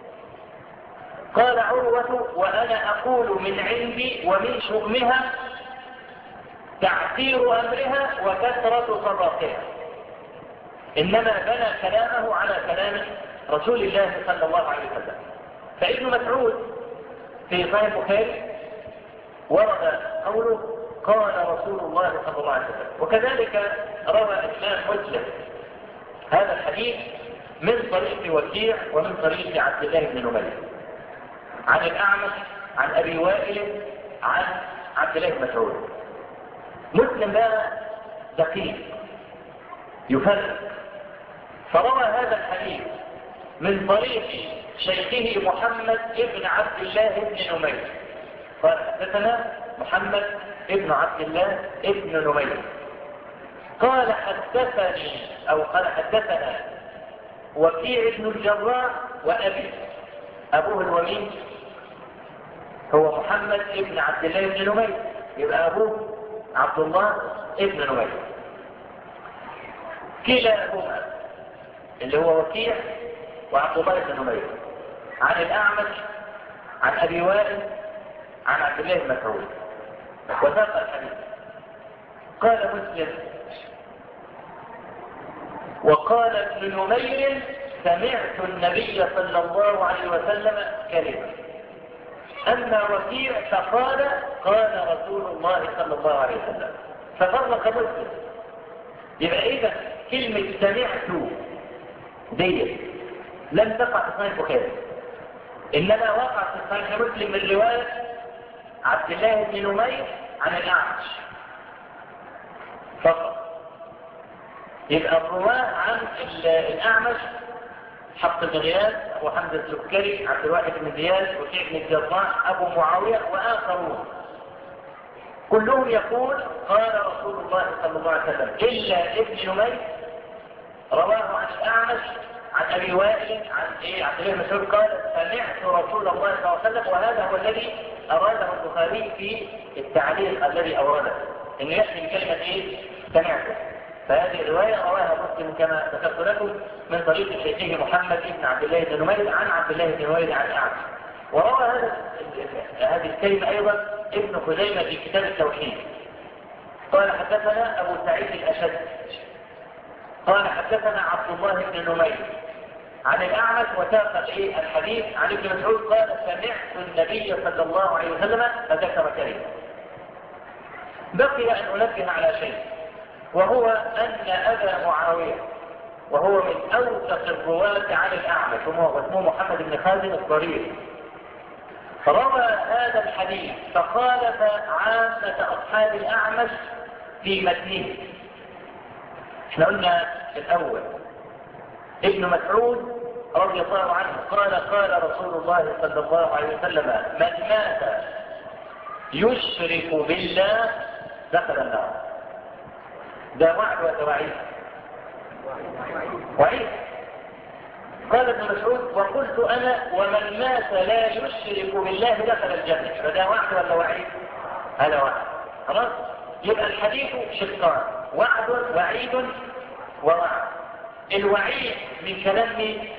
قال عروة: وأنا أقول من عندي ومن شؤمها تعسير أمرها وكثرة صداقها. إنما بنى كلامه على كلام رسول الله صلى الله عليه وسلم. فابن مسعود في صحيح البخاري ورد قوله: قال رسول الله صلى الله عليه وسلم. وكذلك روى الإمام مسلم هذا الحديث من طريق وكيع ومن طريق عبد الله بن نمير عن الأعمش عن أبي وائل عن عبد الله بن مسعود. مسلم بقى دقيق يفرق، فروى هذا الحديث من طريق شيخه محمد بن عبد الله بن نمير قال: حدثنا محمد ابن عبد الله ابن نمير قال: حدثنا وكيع بن الجراح وأبي. أبوه الومين هو محمد ابن عبد الله بن نمير، يبقى أبوه عبد الله ابن نمير. كلاهما اللي هو وكيع وعبد الله بن نمير عن الأعمش عن أبي وائل عن عبد الله بن مسعود. وساق الحديث. قال مسلم: وقال ابن نمير: سمعت النبي صلى الله عليه وسلم كلمة. أما وكيع فقال: قال رسول الله صلى الله عليه وسلم. ففرق مسلم. يبقى إذا كلمة سمعت دي لم تقع في صحيح البخاري، إنما وقع في صحيح مسلم من رواية عبد الله بن نمير عن الأعمش فقط. يبقى الرواه عن الأعمش: حفص بن غياث، أبو حمزة السكري، عبد الواحد بن زياد، وكيع بن الجراح، أبو معاوية وآخرون، كلهم يقول: قال رسول الله صلى الله عليه وسلم، إلا ابن نمير رواه عن الأعمش عن أبي وائل عن عبد الله بن مسعود قال: سمعت رسول الله صلى الله عليه وسلم. وهذا هو الذي أراده البخاري في التعليق الذي أورده، إنه يأتي بكلمة سمعته. فهذه الرواية رواها مسلم كما ذكرت لكم من طريق شيخه محمد بن عبد الله بن نمير عن عبد الله بن نمير عن الأعمش. وروى هذه الكلمة أيضا ابن خزيمة في كتاب التوحيد قال: حدثنا أبو سعيد الأشد قال: حدثنا عبد الله بن نمير عن الأعمش. وساق الحديث عن ابن مسعود قال: سمعت النبي صلى الله عليه وسلم، فذكر كلمة. بقي أن أنبه على شيء، وهو أن أبا معاوية وهو من أوثق الرواة عن الأعمش واسمه محمد بن خازم الضرير، روى هذا الحديث فخالف عامة أصحاب الأعمش في متنه. احنا قلنا الأول ابن مسعود رضي الله عنه قال: قال رسول الله صلى الله عليه وسلم: من مات يشرك بالله دخل النار. ده وعد ولا وعيد؟ وعيد. قال ابن مسعود: وقلت أنا: ومن مات لا يشرك بالله دخل الجنة. فده وعد ولا وعيد؟ هذا وعد. خلاص؟ يبقى الحديث شقان: وعد وعيد ووعد. الوعيد من كلام مين؟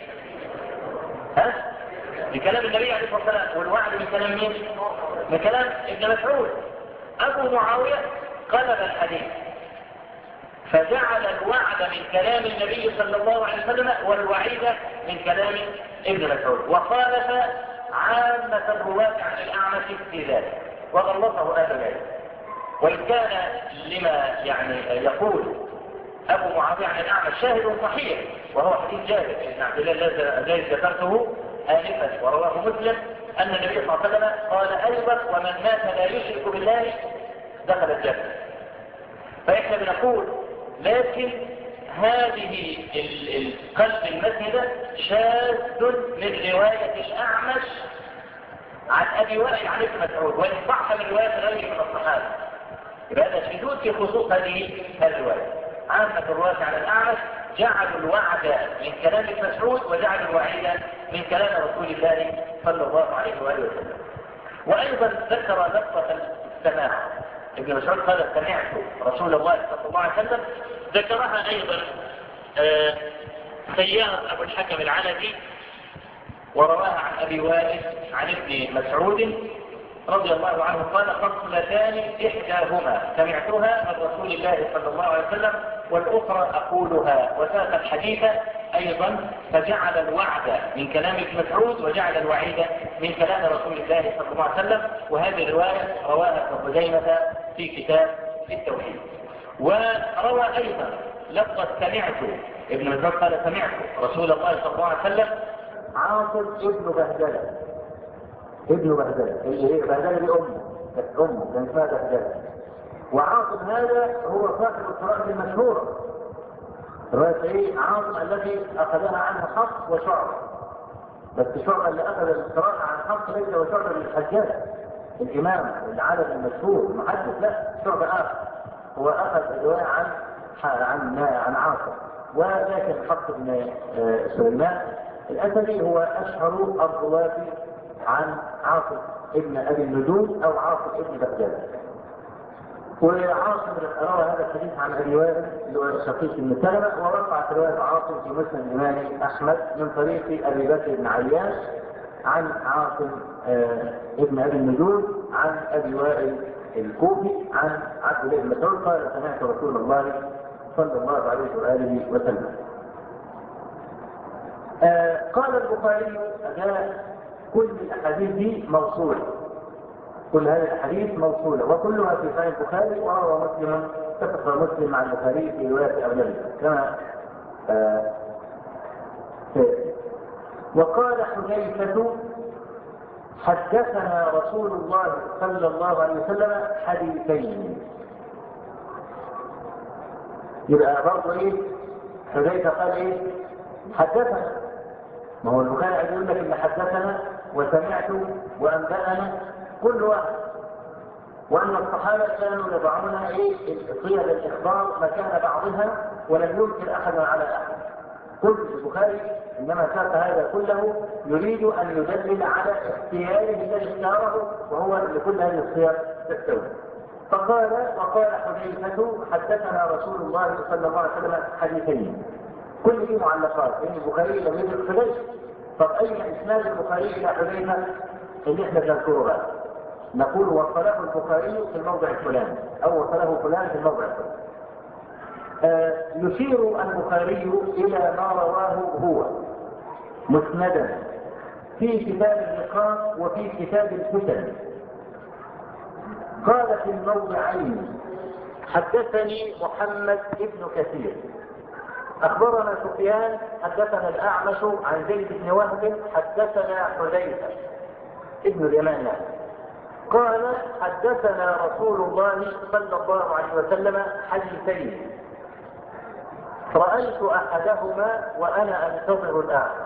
من كلام النبي عليه الصلاة والسلام. والوعد من كلام مين؟ من كلام ابن مسعود. أبو معاوية قلب الحديث فجعل الوعد من كلام النبي صلى الله عليه وسلم والوعيد من كلام ابن مسعود، وخالف عامة الرواة عن الأعمش في ذلك وغلطه أهل العلم. وإن كان لما يقول أبو معاوية عن الأعمش شاهد صحيح، وهو حديث جابر بن عبد الله الذي ذكرته آنفا ورواه مسلم أن النبي صلى الله عليه وسلم قال أيضا: ومن مات لا يشرك بالله دخل الجنة. فإحنا بنقول لكن هذه قلب المتن ده شاذ من رواية الأعمش عن أبي وائل عن ابن مسعود، وإن صح من رواية غيره من الصحابة. يبقى هذا شذوذ في خصوص هذه الرواية. عامة الرواة عن الأعمش جعلوا الوعد من كلام ابن مسعود وجعلوا الوعيد من كلام رسول الله صلى الله عليه وآله وسلم. وأيضا ذكر لفظة السماع. ابن مسعود قال سمعت رسول الله صلى الله عليه وسلم، ذكرها أيضا سيار أبو الحكم العنبي ورواها عن أبي وائل عن ابن مسعود رضي الله عنه قال خصلتان إحداهما سمعتها من رسول الله صلى الله عليه وسلم والأخرى أقولها، وساق الحديث أيضا فجعل الوعد من كلام ابن مسعود وجعل الوعيد من كلام رسول الله صلى الله عليه وسلم. وهذه الرواية رواها ابن خزيمة في كتاب التوحيد. وروى أيضا لفظة سمعت ابن مسعود قال سمعت رسول الله صلى الله عليه وسلم عاصم ابن بهدلة، ابن بهدلة اللي هي بهدلة دي أمه كان اسمها بهدلة. وعاصم هذا هو صاحب القراءة المشهورة، رواية ايه عاصم التي أخذها عنه حفص وشعبة، بس شعبة اللي أخذ القراءة عن حفص ليس وشعبة من الحجاج الإمام العالم المشهور المحدث، لا شعبة آخر هو أخذ الرواية عن عاصم. ولكن حفص بن سليمان الأسدي هو أشهر الرواة عن عاصم ابن أبي النجود أو عاصم ابن بهدلة. وعاصم روى هذا الحديث عن أبي وائل اللي هو شقيق بن سلمة، ووقعت رواية عاصم في مسند الإمام أحمد من طريق أبي بكر بن عياش عن عاصم ابن أبي النجود عن أبي وائل الكوفي عن عبد الله بن مسعود قال سمعت رسول الله صلى الله عليه وآله وسلم. قال البخاري كل الأحاديث دي موصولة، كل هذه الأحاديث موصولة وكلها في صحيح البخاري، وروى مسلم اتفق مسلم مع البخاري في رواية أغلبها كما وقال حذيفة حدثنا رسول الله صلى الله عليه وسلم حديثين. يبقى برضه ايه حذيفة قال ايه حدثنا، ما هو البخاري عايز يقول لك ان حدثنا وسمعت وانبأنا كل واحد، وان الصحابه كانوا يضعون ايه صيغ الاخبار مكان بعضها ولم ينكر احد على احد. كل البخاري انما ساق هذا كله يريد ان يدلل على اختياره الذي اختاره، وهو لكل هذه الصيغ تستوي. وقال حذيفة حدثنا رسول الله صلى الله عليه وسلم حديثين. كل دي معلقات لان البخاري لم يدرك حذيفة. طب اين اسناد البخاري الى حذيفة اللي احنا بنذكره بقى؟ نقول وصله البخاري في الموضع الفلاني او وصله فلان في الموضع الفلاني. يشير البخاري الى ما رواه هو مسندا في كتاب اللقاء وفي كتاب الفتن. قال في الموضعين حدثني محمد بن كثير اخبرنا سفيان حدثنا الاعمش عن زيد بن وهب حدثنا حذيفة ابن اليمان قال حدثنا رسول الله صلى الله عليه وسلم حديثين رأيت احدهما وانا انتظر الاخر.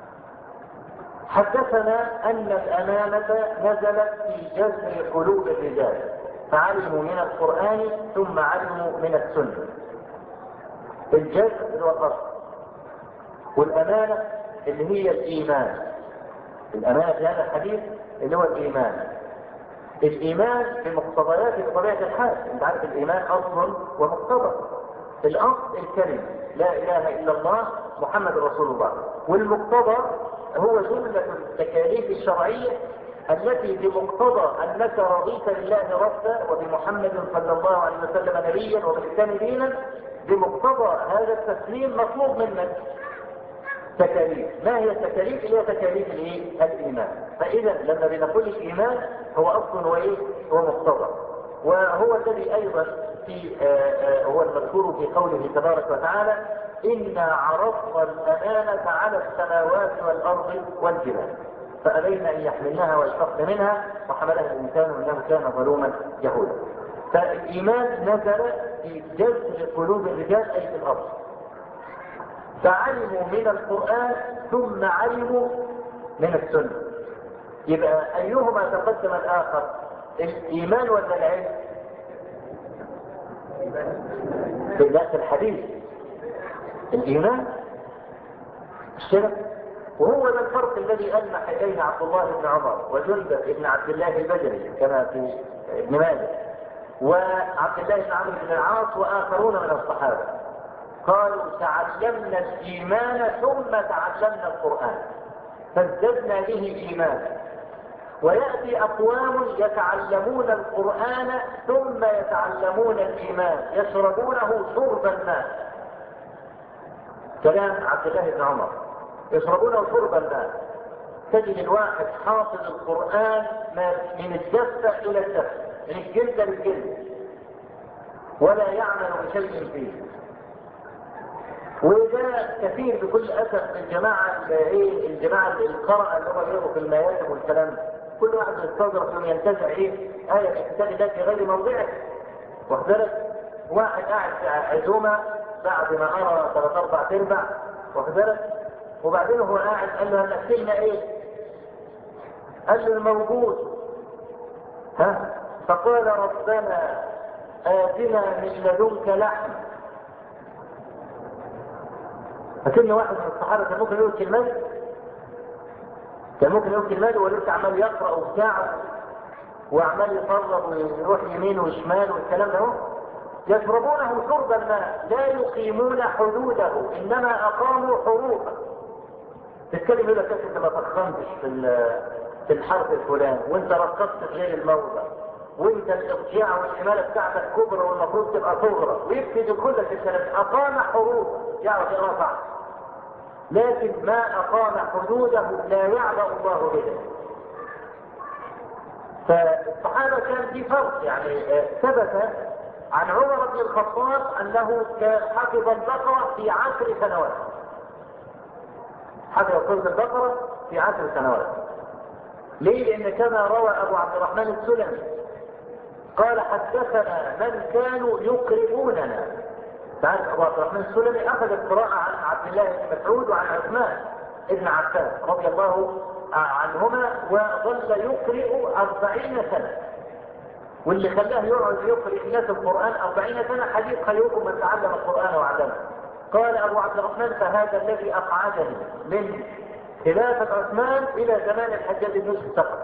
حدثنا ان الامانة نزلت في جذر قلوب الرجال فعلموا من القرآن ثم علموا من السنة. الجذر هو الأصل، والأمانة اللي هي الإيمان. الأمانة في هذا الحديث اللي هو الإيمان. الإيمان بمقتضيات طبيعة الحال. انت عارف الإيمان أصل ومقتضى. الأصل الكلمة لا إله إلا الله محمد رسول الله، والمقتضى هو جملة التكاليف الشرعية التي بمقتضى أنك رضيت لله ربا وبمحمد صلى الله عليه وسلم نبيا وبالإسلام دينا، بمقتضى هذا التسليم مطلوب منك تكاليف. ما هي التكاليف؟ اللي هي تكاليف الإيمان. فإذا لما بنقول الإيمان هو أصل وإيه؟ هو مقتضى، وهو الذي أيضا هو المذكور في قوله تبارك وتعالى إنا عرضنا الأمانة على السماوات والأرض والجبال فأبين أن يحملنها ويشفقن منها وحملها الإنسان إنه كان ظلوما جهولا. فالإيمان نزل في جذر قلوب الرجال أي في الأرض. فعلموا من القرآن ثم علموا من السنة. يبقى أيهما تقدم الآخر؟ الإيمان ولا العلم؟ في الحديث الإيمان الشرك. وهو ده الفرق الذي ألمح إليه عبد الله بن عمر وجندب بن عبد الله البجلي كما في ابن ماجه وعبد الله بن عمرو بن العاص وآخرون من الصحابة. قالوا تعلمنا الإيمان ثم تعلمنا القرآن فازددنا به إيمانا. ويأتي أقوام يتعلمون القرآن ثم يتعلمون الإيمان يشربونه شرب الماء. كلام عبد الله بن عمر، يشربونه شرب الماء. تجد الواحد حافظ القرآن من الدفة إلى الدفة، من الجلد للجلد، ولا يعمل بشيء فيه. وده كثير بكل أسف من الجماعة القراءة اللي هم بيقروا في المياتم والكلام. كل واحد يستظرف يوم ينتزع آية في كتاب الله في غير موضعه. واخبرك واحد قاعد في عزومة بعد ما قرأ 3/4 واخبرك، وبعدين هو قاعد قال له هنأكلنا ايه؟ قال له الموجود. فقال ربنا آتنا من لدنك لحم. فكل واحد من الصحابة كان ممكن يقول كلمات، كان ممكن يقول كلمات ولسه عمال يقرأ وبتاع وعمال يطرب ويروح يمين وشمال والكلام ده. يشربونه شرب الماء لا يقيمون حدوده انما اقاموا حروفه. تتكلم يقول لك انت ما فخمتش في الحرف الفلاني، وانت رقصت في غير الموضع، وانت الاضجاع والاماله بتاعتك كبرى والمفروض تبقى صغرى، ويبتدي كل الكلام. اقام حروفه يعرف يقرا صح، لكن ما اقام حدوده لا يعبأ الله به. فالصحابه كان في فرق، يعني ثبت عن عمر بن الخطاب انه حفظ البقره في 10 سنوات. حفظ سوره البقره في 10 سنوات. ليه؟ لان كما روى ابو عبد الرحمن السلمي قال حدثنا من كانوا يقرؤوننا. تعرف ابو عبد الرحمن السلمي اخذ القراءه عن عبد الله بن مسعود وعن عثمان بن عفان رضي الله عنهما، وظل يقرئ 40 سنه. واللي خلاه يقعد يقرئ الناس القرآن 40 سنة حديث خيركم من تعلم القرآن وعلمه. قال أبو عبد الرحمن فهذا الذي أقعدني من خلافة عثمان إلى زمان الحجاج بن يوسف الثقفي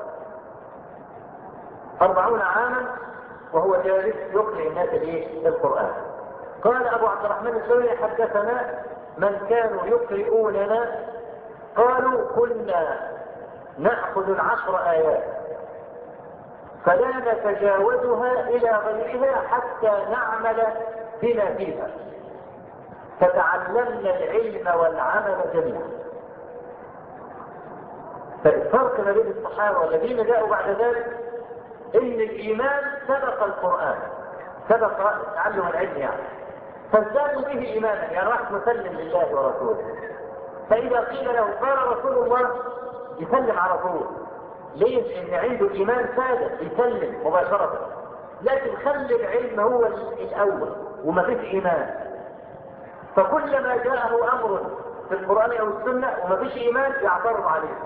40 عاما وهو جالس يقرئ الناس القرآن. قال أبو عبد الرحمن السوري حدثنا من كانوا يقرؤوننا قالوا كنا نأخذ 10 آيات فلا نتجاوزها إلى غيرها حتى نعمل بما فيها فتعلمنا العلم والعمل جميعا. فالفرق ما بين الصحابة والذين جاءوا بعد ذلك ان الايمان سبق القرآن، سبق تعلم العلم يعني، فازدادوا به ايمانا. يعني واحد مسلم لله ورسوله، فاذا قيل له قال رسول الله يسلم على طول. ليه؟ ان عنده ايمان سادة يسلم مباشرة. لكن خلي العلم هو الاول وما فيش ايمان، فكلما جاءه امر في القرآن او السنة وما فيش ايمان يعترض عليه.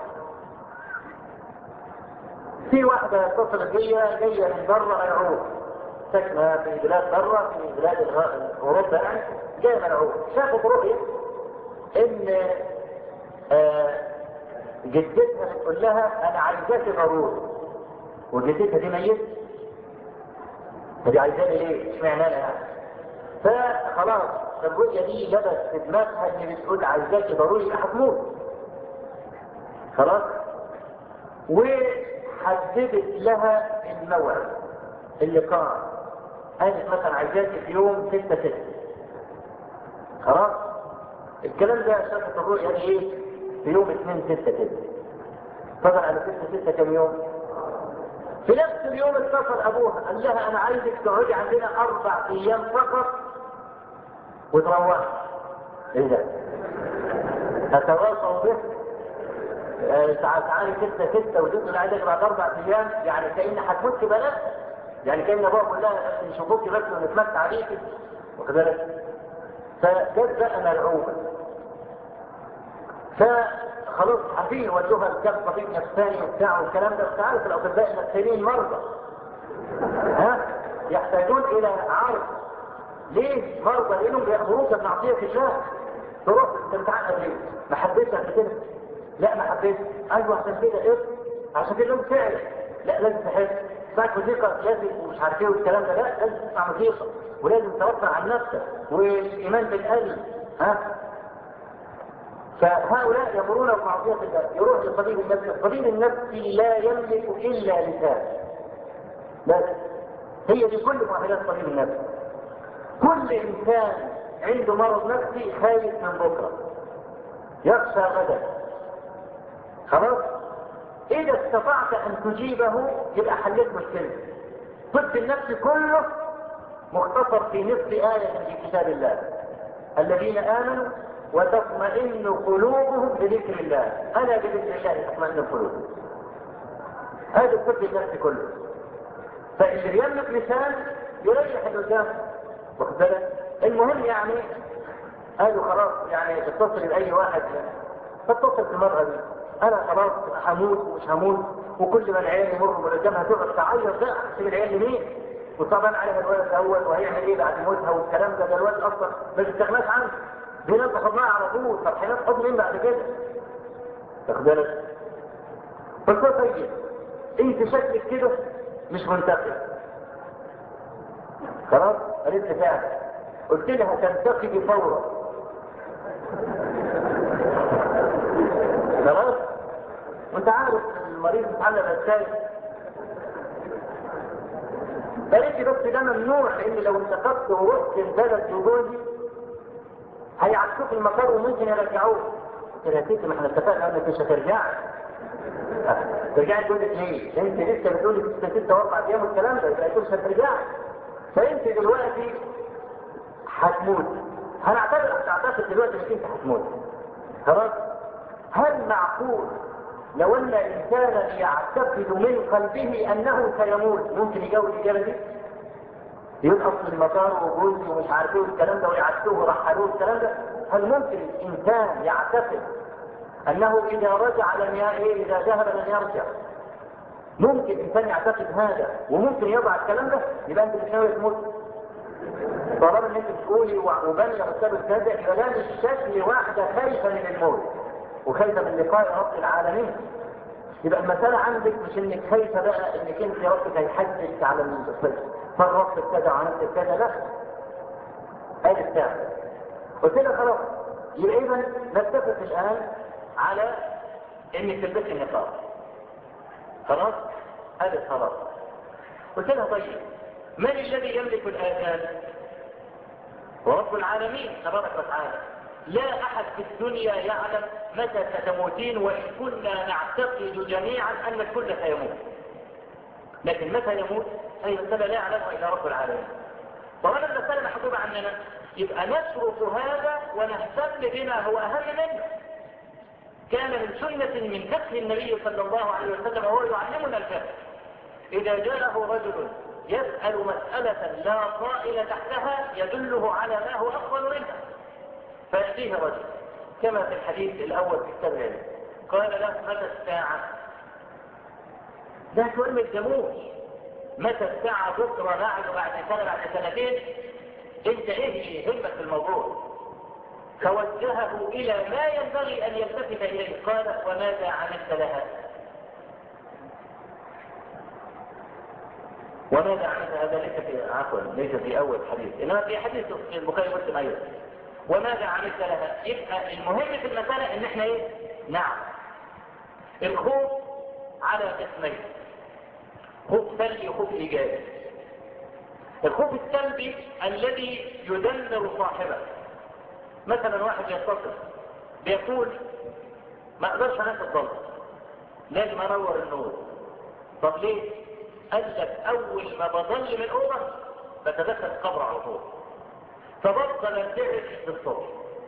في واحدة اتصلت جاية من بره يعوب، ساكنة في بلاد بره في بلاد اوروبا يعني، جاية من يعوب. شافت رؤية ان جدتها بتقول لها انا عايزاكي ضروري، وجدتها دي ميت، فدي عايزاني ليه؟ اشمعنى انا يعني؟ فخلاص الرؤية دي لبس في دماغها ان بتقول عايزاكي ضروري هتموت خلاص، وحددت لها الموعد اللقاء. قالت مثلا عايزاكي في يوم 6/6 خلاص. الكلام ده شافت الرؤية دي ايه؟ في يوم 2/6 كده. فضل على 6/6 كم يوم؟ في نفس اليوم اتصل ابوها قال لها انا عايزك تقعدي عندنا 4 ايام فقط وتروحي. ايه ده؟ اتواصل به تعالي 6/6 وجدت اللي عايزك بعد 4 ايام، يعني كأن هتموت بنفسك. يعني كان ابوها بيقول لها نشوفوكي بس ونتمتع عليكي، واخد بالك؟ فجت بقى مرعوبه، فخلاص عارفين ودوها لكام طبيب نفساني وبتاع والكلام ده. انت عارف الاطباء النفسانيين مرضى، ها، يحتاجون الى عرض. ليه مرضى؟ لانهم بيأمروك بمعصية الله. تروح انت متعقد ليه؟ ما حبيتش قبل كده؟ لا ما حبيتش. ايوه عشان كده ايه؟ عشان كده لازم فعل. لا لازم تحس. تسمع موسيقى لازم ومش عارف ايه والكلام ده. لا لازم تسمع موسيقى ولازم توفر عن نفسك والايمان بالقلب، ها. فهؤلاء يأمرون بمعصية الله. يروح لطبيب النفس. الطبيب النفسي لا يملك الا لسان بس. هي دي كل مؤهلات طبيب النفس. كل انسان عنده مرض نفسي خايف من بكره، يخشى غدا. خلاص؟ اذا استطعت ان تجيبه يبقى حليت مشكلة. طب النفس كله مختصر في نصف آية في كتاب الله: الذين آمنوا وتطمئن قلوبهم بذكر الله، ألا بذكر الله تطمئن القلوب. هذا الطب النفسي كله. فاللي يملك لسان يريح اللي قدامه، واخد بالك؟ المهم يعني قالوا خلاص يعني اتصل باي واحد، فاتصل بالمرأة دي: انا خلاص هموت ومش هموت، وكل ما العيال يمروا من قدامها تقعد تعيط بقى تسيب العيال لمين؟ وطبعا عليها الولد الاول وهيعمل ايه بعد موتها والكلام ده. الولد اصلا ما بيستغناش عنه، بينام في حضنها على طول. طب هينام في حضن مين بعد كده؟ واخد بالك؟ قلت له طيب انت شكلك كده مش منتقد. خلاص؟ قالت لي فعلا. قلت لها تنتقدي فورا. خلاص؟ وانت عارف المريض متعلق ازاي. قالت لي بس ده ممنوع، لان لو انتقدت ورحت البلد وجوزي هيعكسوك المطار وممكن يرجعوك. قلت لها كده ما احنا اتفقنا انك مش هترجعي. ترجعي لجوزك ليه؟ انت لسه بتقولي 6 و4 ايام والكلام ده، يبقى مش هترجعي. فانت دلوقتي هتموت. هتعتقد دلوقتي انك انت هتموت. خلاص؟ هل معقول لو ان انسانا يعتقد من قلبه انه سيموت ممكن يجاوب الاجابه دي؟ يقول اصل المطار وجوزي ومش عارف ايه والكلام ده ويعكسوه ورحلوه الكلام ده. هل ممكن انسان يعتقد انه اذا رجع اذا ذهب لن يرجع؟ ممكن انسان يعتقد هذا وممكن يضع الكلام ده؟ يبقى انت مش ناوي تموت. طالما ان انت بتقولي وبني مستقبل كذا، يبقى ده مش شكل واحده خايفه من الموت وخايفه من لقاء رب العالمين. يبقى المسألة عندك مش انك خايفة بقى انك انت ربك هيحدث على الصيف فربت كذا وعملت كذا، لا. هذه الساعة قلت لها خلاص يبقى اذا نتفق الان على انك تلبسي النقاب. خلاص؟ هذا خلاص. قلت لها طيب من الذي يملك الاذان؟ ورب العالمين تبارك وتعالى. لا احد في الدنيا يعلم متى ستموتين، وان كنا نعتقد جميعا ان الكل سيموت، لكن متى يموت هذه مسألة لا يعلمها الا رب العالمين. طالما المسألة محجوبة عننا يبقى نترك هذا ونهتم بما هو اهم منه. كان من سنة من فقه النبي صلى الله عليه وسلم وهو يعلمنا الفقه: اذا جاءه رجل يسأل مسألة لا طائل تحتها يدله على ما هو افضل منها، فيأتيه رجل كما في الحديث الأول في كتاب العلم قال له: متى الساعة؟ ده سؤال ما يلزموش. متى الساعة؟ بكرة، بعد سنة، بعد سنتين. انت ايه يهمك في الموضوع؟ فوجهه إلى ما ينبغي أن يلتفت إليه. قال: وماذا عملت لها؟ وماذا عملت؟ هذا ليس في أول حديث، إنما في حديث البخاري ومسلم أيضا. وماذا عملت لها؟ يبقى المهم في المسألة ان احنا ايه؟ نعم. الخوف على قسمين: خوف سلبي وخوف ايجابي. الخوف السلبي الذي يدمر صاحبه. مثلا واحد يتصل بيقول: ما اقدرش انام في الظلم، لازم انور النور. طب ليه؟ قال لك اول ما بضل من اوضه بتدخل القبر على طول، فبفضل انتعش بالصبح.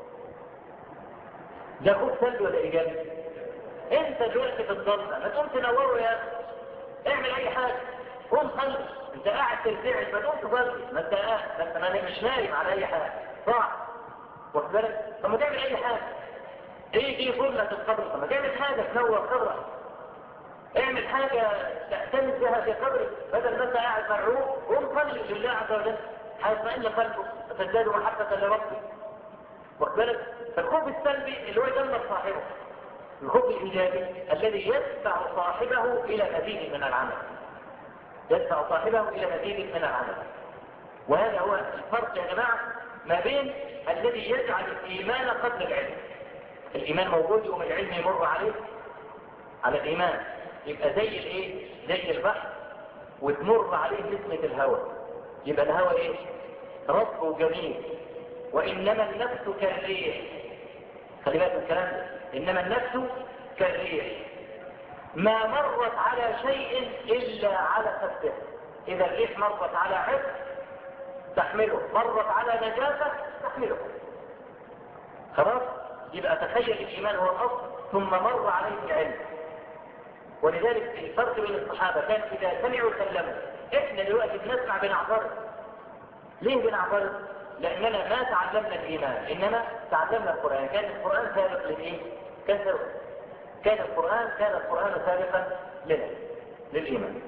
ده خوف سلبي ولا ايجابي؟ انت دلوقتي في الضلمه ما تقوم تنوره يا اخي، اعمل اي حاجه، قوم صلي. انت قاعد ترتعش بدون تصلي، ما انت قاعد، ما انت مش نايم على اي حاجه، صح؟ واخد بالك؟ طب ما تعمل اي حاجه. ايه دي فرصه القبر؟ طب ما تعمل حاجه تنور قبرك. اعمل حاجه تعتمد بها في قبرك، بدل ما انت قاعد مرعوب، قوم صلي لله عز وجل، هيطمئن قلبك وتزداد محبه لربك. واخد بالك؟ فالخوف السلبي اللي هو يدمر صاحبه. الخوف الإيجابي الذي يدفع صاحبه إلى مزيد من العمل. يدفع صاحبه إلى مزيد من العمل. وهذا هو الفرق يا جماعة ما بين الذي يجعل الإيمان قبل العلم. الإيمان موجود يوم العلم يمر عليه على الإيمان، يبقى زي الإيه؟ زي البحر وتمر عليه نسمة الهواء. يبقى الهواء إيه؟ رطب وجميل. وإنما النفس كالريح. خلي بالك من الكلام ده. إنما النفس كالريح ما مرت على شيء إلا على خده. إذا الريح مرت على عرق تحمله، مرت على نجاسة تحمله. خلاص؟ يبقى تخيل الإيمان هو الأصل ثم مر عليه العلم. ولذلك الفرق بين الصحابة كان إذا سمعوا سلموا. إحنا دلوقتي بنسمع بنعترض. ليه بنعترض؟ لأننا ما تعلمنا الإيمان، إنما تعلمنا القرآن. كان القرآن سابق للإيه؟ كان القرآن سابقا للإيمان.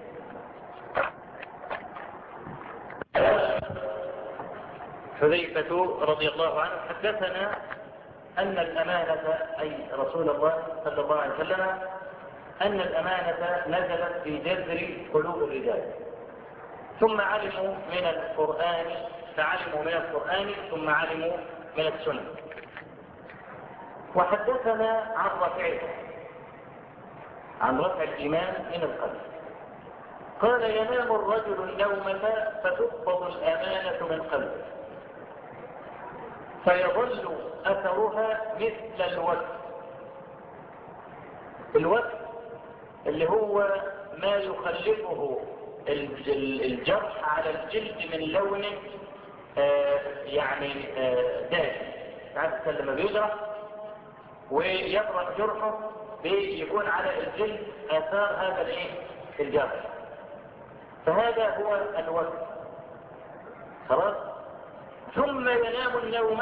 حذيفة رضي الله عنه حدثنا أن الأمانة، أي رسول الله صلى الله عليه وسلم، أن الأمانة نزلت في جذر قلوب الرجال، ثم علموا من القرآن، فعلموا من القرآن ثم علموا من السنة. وحدثنا عن رفع الإيمان من القلب. قال ينام الرجل النومة فتقبض الأمانة من قلبه فيظل أثرها مثل الوقت. الوقت اللي هو ما يخلفه الجرح على الجلد من لون داكن. عارف لما بيجرح ويبرد جرحه بيكون على الجلد آثار هذا الجرح، فهذا هو الوقت. خلاص؟ ثم ينام النوم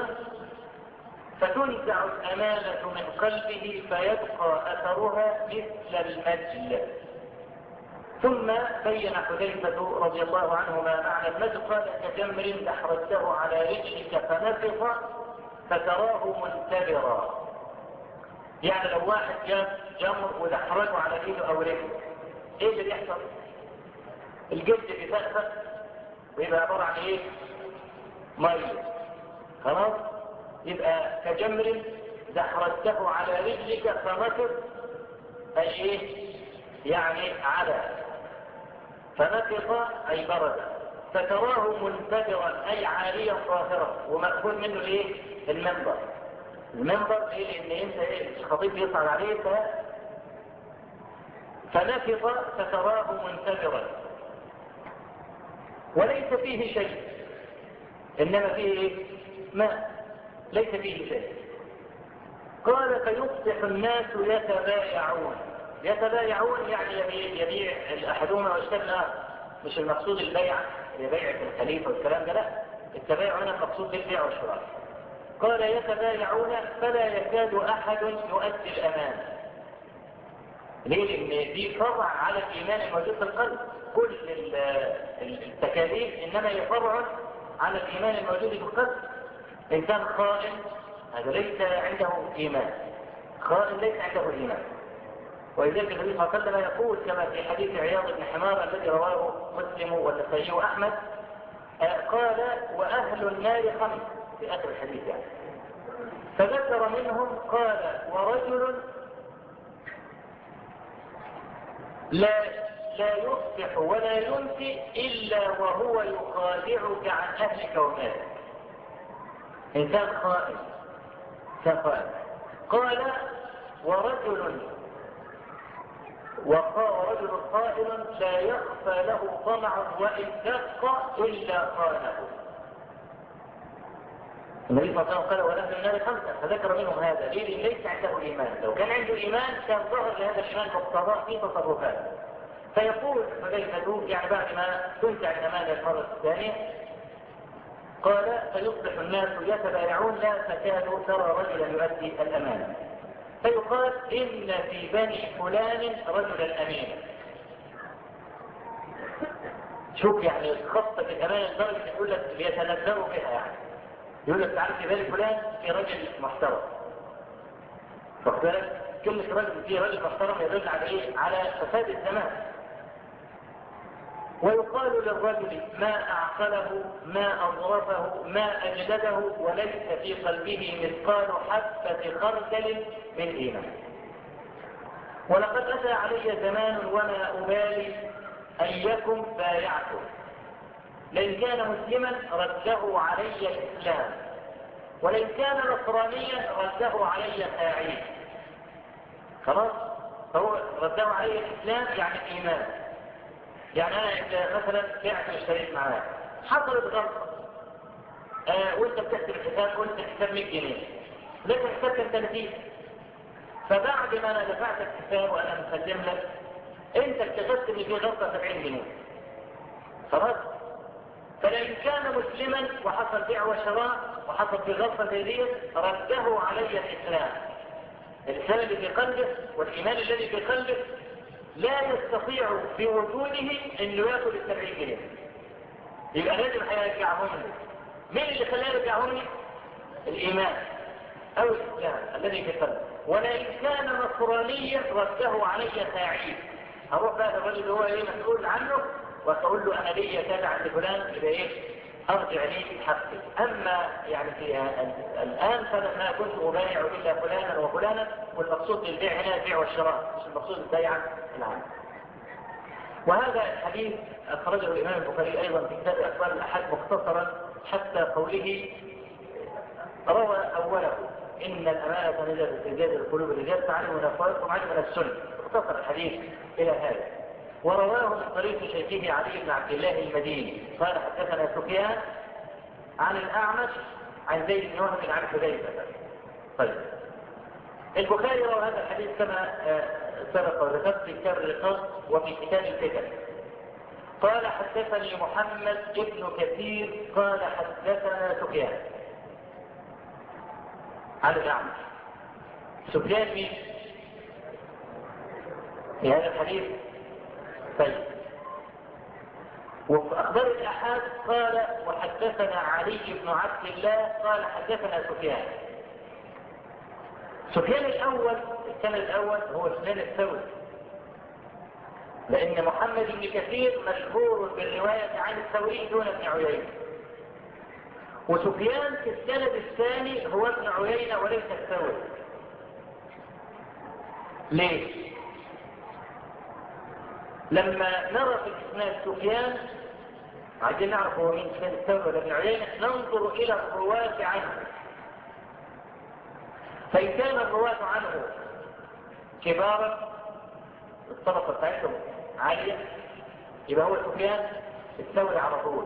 فتنزع الأمانة من قلبه فيبقى أثرها مثل المجل. ثم بين حذيفة رضي الله عنه ما معنى المجل. قال كجمر دحرجته على رجلك فنفخ فتراه منتبرا. يعني لو واحد جاب جمر ودحرجه على ايده او رجله، ايه اللي بيحصل؟ الجلد بيفقفق ويبقى عبارة عن ايه؟ ميه. خلاص؟ يبقى كجمر دحرجته على رجلك فنفخ، اي ايه؟ يعني على، فنفخ اي برد، فتراه منتبرا اي عاليا ظاهرا، ومأخوذ منه الايه؟ المنبر ايه؟ لان انت الخطيب يصعد عليه فنفخ فتراه منتبرا وليس فيه شيء، انما فيه ايه؟ ماء، ليس فيه شيء. قال فيصبح الناس يتبايعون يعني يبيع احدهما ويشتري الاخر. مش المقصود البيع بيع الخليفه والكلام ده، لا، التبايع هنا المقصود بالبيع والشراء. قال يتبايعون فلا يكاد احد يؤدي الامانه. ليه؟ لان دي فرع على الايمان الموجود في القلب. كل التكاليف انما هي فرع على الايمان الموجود في القلب. انسان خائن هذا ليس عنده ايمان، خائن ليس عنده ايمان. ولذلك النبي صلى الله عليه وسلم يقول كما في حديث عياض بن حمار الذي رواه مسلم والنسائي واحمد، قال واهل النار 5 في اخر الحديث يعني. فذكر منهم قال ورجل لا يصبح ولا يمسي إلا وهو يخادعك عن أهلك ومالك. إنسان خائن. قال ورجل خائن لا يخفى له طمع وإن دق إلا خانه. النبي صلى الله عليه وسلم قال وأهل النار 5، فذكر منهم هذا. ليه؟ لأن ليس عنده إيمان. لو كان عنده إيمان كان ظهر لهذا الإيمان مقتضاه في تصرفاته. فيقول حذيفة يعني بعد ما تنزع الأمانة المرة الثانية قال فيصبح الناس يتبايعون لا تكاد ترى رجلا يؤدي الأمانة، فيقال إن في بني فلان رجلا أمينا. شوف يعني خطة الأمانة لدرجة يقول لك بيتنبأوا بها، يعني يقول لك تعرف في بني فلان في رجل محترم. واخد بالك؟ كلمة رجل في رجل محترم يدل على إيه؟ على فساد الزمان. ويقال للرجل ما أعقله ما أظرفه ما أجلده وليس في قلبه مثقال حبة خردل من إيمان. ولقد أتى علي زمان وما أبالي أيكم بايعته، لئن كان مسلما رده علي الإسلام، ولئن كان نصرانيا رده علي خاعين. خلاص؟ هو رده علي الإسلام يعني الإيمان. يعني أنا مثلا بعت واشتريت معاه، حصلت غلطة وانت بتكتب الحساب قلت الحساب 100 جنيه لكن الحساب كان 30. فبعد ما انا دفعت الحساب وانا مسلم لك انت اكتشفت ان في غلطة 70 جنيه. خلاص؟ فلئن كان مسلما وحصل بيع وشراء وحصل في غلطة زي دي رده علي الإسلام. الإسلام اللي في قلبه والإيمان الذي في قلبه لا يستطيع في وجوده انه ياخذ ال70 جنيه. يبقى لازم هيرجعهم لي. مين اللي خلاه يرجعهم لي؟ الايمان او الاسلام الذي في قلبه. ولئن كان نصرانيا رده علي خاعين. هروح بقى الرجل هو ايه مسؤول عنه واقول له انا ليا كذا عند فلان يبقى ايه ارجع لي حقي. اما يعني في الان فلما كنت ابايع الا فلانا وفلانا، والمقصود بالبيع هنا البيع والشراء مش المقصود البيع العام. وهذا الحديث اخرجه الامام البخاري ايضا في كتاب اخبار الاحاد مختصرا حتى قوله روى اوله ان الامانه نزلت في زاد القلوب الرجال تعلموا من افواهكم علم من السنه. اختصر الحديث الى هذا. ورواه من طريق شيخه علي بن عبد الله المديني قال حدثنا سفيان عن الأعمش عن زيد بن وهب عن حذيفة. طيب البخاري روى هذا الحديث كما سبق وذكرت في كتاب الرقاق وفي كتاب الفتن. قال حدثني محمد بن كثير قال حدثنا سفيان عن الأعمش. سفيان مين في هذا الحديث؟ طيب وفي أخبار الأحاد قال وحدثنا علي بن عبد الله قال حدثنا سفيان. سفيان الأول السنة الأول هو سفيان الثوري، لأن محمد بن كثير مشهور بالرواية عن الثوري دون ابن عيينة، وسفيان في السند الثاني هو ابن عيينة وليس الثوري. ليه؟ لما نرى في الإسناد سفيان عايزين نعرف هو مين سفيان الثوري ولا ابن عيينة ننظر إلى الرواة عنه. فإن كان الرواة عنه كبارا الطبقة بتاعتهم عالية يبقى هو سفيان الثوري على طول.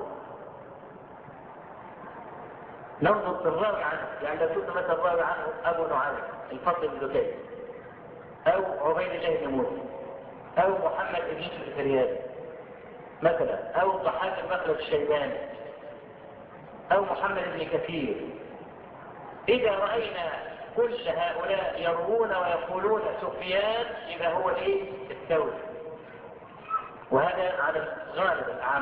ننظر في الراوي عنه، يعني لو شفنا مثلا الراوي عنه أبو نعيم الفضل بن دكين أو عبيد الله بن موسى أو محمد بن يوسف الفريابي مثلا أو ضحاك المخلد الشيباني أو محمد بن كثير، إذا رأينا كل هؤلاء يروون ويقولون سفيان يبقى هو ايه الثوري، وهذا على الغالب الأعم.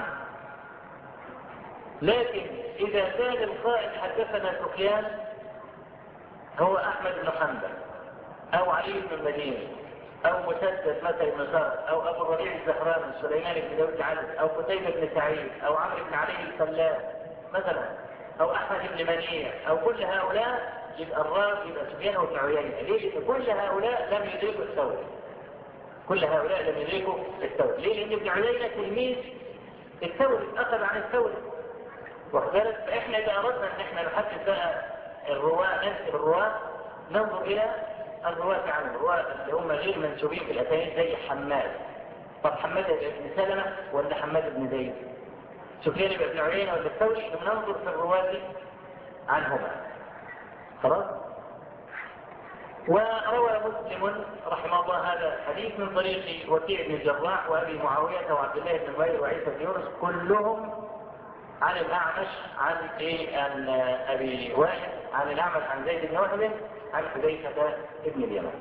لكن إذا كان القائل حدثنا سفيان هو أحمد بن حنبل أو علي بن المديني أو مسدد مثل بن زرع أو أبو الربيع الزهراني سليمان بن داود علي أو قتيبة بن سعيد أو عمرو بن علي الفلاح مثلا أو أحمد بن منيع أو كل هؤلاء يبقى الراوي يبقى سفيان وابن عيينة. ليه؟ كل هؤلاء لم يدركوا الثوري. كل هؤلاء لم يدركوا الثوري. ليه؟ لأن ابن عيينة تلميذ الثوري أخذ عن الثوري. وكذلك فإحنا إذا أردنا أن احنا نحدث بقى الرواة ننسب الرواة ننظر إلى الرواة عنه، الرواة اللي هم غير منسوبين في الأسانيد زي حماد. طب حماد بن سلمة ولا حماد بن زيد؟ سفيان بن عيينة ولا الثوري؟ ننظر في الرواة عنهما. خلاص؟ وروى مسلم رحمه الله هذا الحديث من طريق وكيع بن الجراح وابي معاويه وعبد الله بن نمير وعيسى بن يونس كلهم عن الأعمش عن أبي وائل عن الأعمش عن زيد بن وهب عن حذيفة بن اليمن.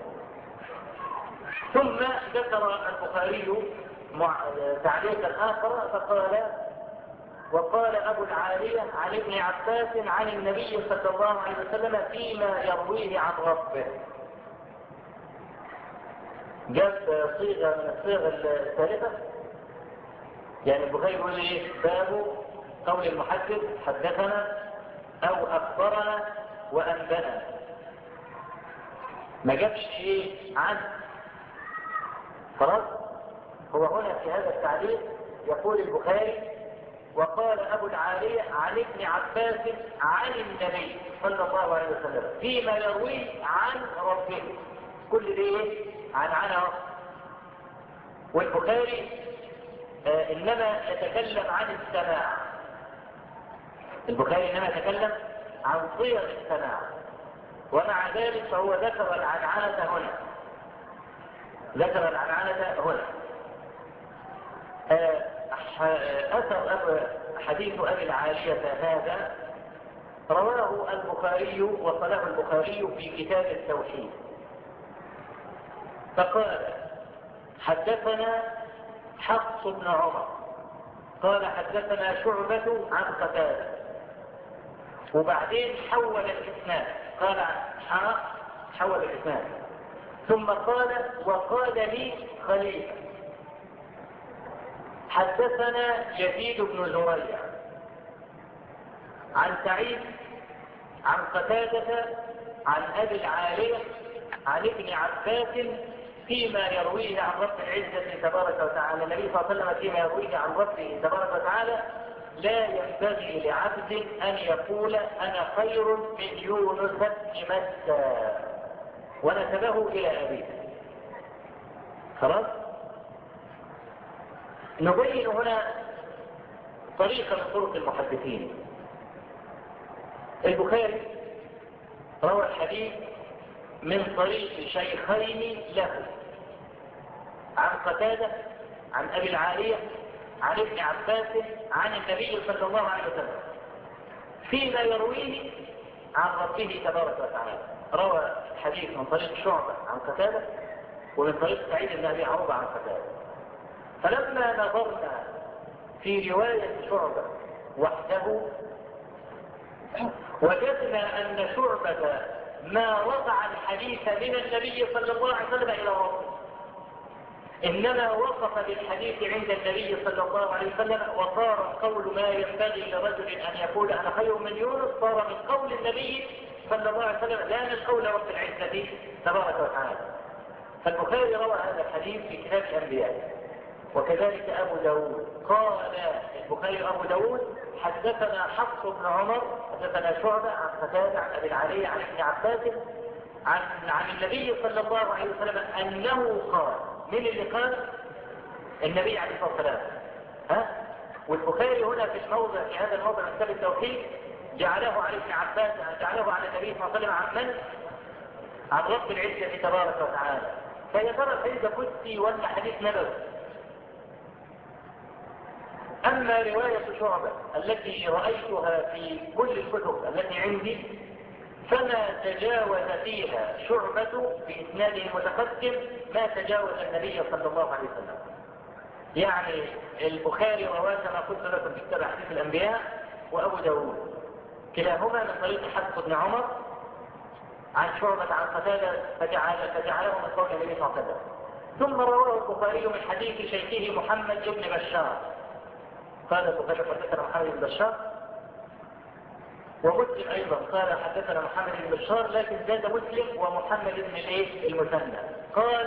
ثم ذكر البخاري تعليقا آخر فقال: وقال أبو العالية عن ابن عباس عن النبي صلى الله عليه وسلم فيما يرويه عن ربه. جاب صيغة من الصيغ الثالثة، يعني البخاري يقول ايه؟ باب قول المحدث حدثنا او اخبرنا وانبأنا، ما جابش ايه عن. خلاص، هو هنا في هذا التعليق يقول البخاري: وقال ابو العالية عن ابن عباس عن النبي صلى الله عليه وسلم فيما يرويه عن ربه. كل ايه؟ عن عنه. والبخاري انما يتكلم عن السماع. البخاري انما يتكلم عن صيغ السماع، ومع ذلك فهو ذكر العنعنة هنا. ذكر العنعنة هنا. أثر حديث أبي العالية هذا رواه البخاري وصله البخاري في كتاب التوحيد، فقال: حدثنا حفص بن عمر قال حدثنا شعبة عن قتادة، وبعدين حول الإسناد، قال حول الإسناد، ثم قال: وقال لي خليفة حدثنا يزيد بن زريع عن سعيد عن قتادة عن أبي العالية عن ابن عباس فيما يرويه عن رب العزة تبارك وتعالى. النبي صلى الله عليه وسلم فيما يرويه عن ربه تبارك وتعالى: لا ينبغي لعبد أن يقول أنا خير من يونس بن متى، ونسبه إلى أبيه. خلاص، نبين هنا طريقة من طرق المحدثين. البخاري روى الحديث من طريق شيخين له عن قتادة عن أبي العالية عن ابن عباس عن النبي صلى الله عليه وسلم فيما يرويه عن ربه تبارك وتعالى. روى الحديث من طريق شعبة عن قتادة ومن طريق سعيد بن أبي عروبة عن قتادة. فلما نظرنا في رواية شعبة وحده وجدنا أن شعبة ما وضع الحديث من النبي صلى الله عليه وسلم إلى ربه، إنما وقف بالحديث عند النبي صلى الله عليه وسلم، وصار القول ما ينبغي لرجل أن يقول أنا خير من يونس صار من قول النبي صلى الله عليه وسلم لا من قول رب العزة تبارك وتعالى. فالبخاري روى هذا الحديث في كتاب الأنبياء، وكذلك أبو داود. قال البخاري أبو داود: حدثنا حفص بن عمر حدثنا شعبة عن قتادة عن أبي العالية عن ابن عباس عن النبي صلى الله عليه وسلم أنه قال. من اللي قال؟ النبي عليه الصلاة والسلام. والبخاري هنا في الموضع، في هذا الموضع من كتاب التوحيد، جعله عن ابن عباس، جعله عن النبي صلى الله عليه وسلم عن من؟ عن رب العزة تبارك وتعالى. فيا ترى الحديث قدسي ولا حديث نبوي؟ أما رواية شعبة التي رأيتها في كل الكتب التي عندي فما تجاوز فيها شعبة بإسناده المتقدم ما تجاوز النبي صلى الله عليه وسلم. يعني البخاري رواه كما قلت لكم في كتاب حديث الأنبياء، وأبو داود كلاهما من طريق حفص بن عمر عن شعبة عن قتادة فجعله من قول النبي صلى الله عليه وسلم. ثم رواه البخاري من حديث شيخه محمد بن بشار. قال البخاري حدثنا محمد بن بشار، ومسلم أيضا قال حدثنا محمد بن بشار، لكن زاد مسلم ومحمد بن المثنى. قال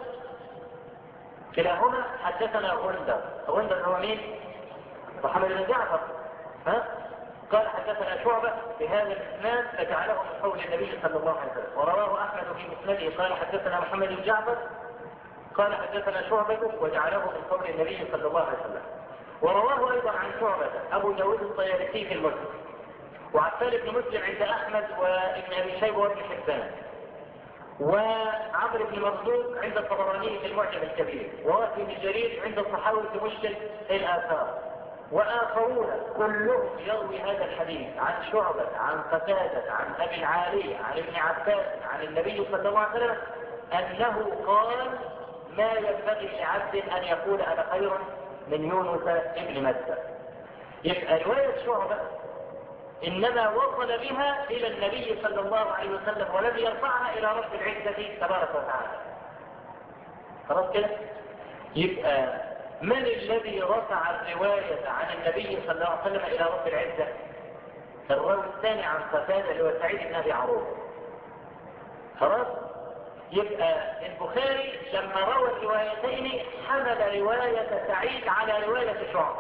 كلاهما حدثنا غندر. غندر هو مين؟ محمد بن جعفر. قال حدثنا شعبة بهذا الإسناد فجعله من قول النبي صلى الله عليه وسلم. ورواه أحمد في مسنده قال حدثنا محمد بن جعفر قال حدثنا شعبة وجعله من قول النبي صلى الله عليه وسلم. ورواه أيضا عن شعبة أبو داود الطيالسي في المسلم، وعبد بن مسلم عند أحمد وابن أبي شيبة وابن حبان، وعمرو بن مرزوق عند الطبراني في المعجم الكبير، ووهب بن جرير عند الصحاوي في مشكل الآثار، وآخرون كلهم يروي هذا الحديث عن شعبة عن قتادة عن أبي العالية عن ابن عباس عن النبي صلى الله عليه وسلم أنه قال: ما ينبغي لعبد أن يقول أنا خير من يونس ابن متى. يبقى رواية شعبة إنما وصل بها إلى النبي صلى الله عليه وسلم ولم يرفعها إلى رب العزة تبارك وتعالى. خلاص كده؟ يبقى من الذي رفع الرواية عن النبي صلى الله عليه وسلم إلى رب العزة؟ الراوي الثاني عن قتادة اللي هو سعيد بن أبي عروبة. خلاص؟ يبقى البخاري لما روى الروايتين حمل رواية سعيد على رواية شعبة.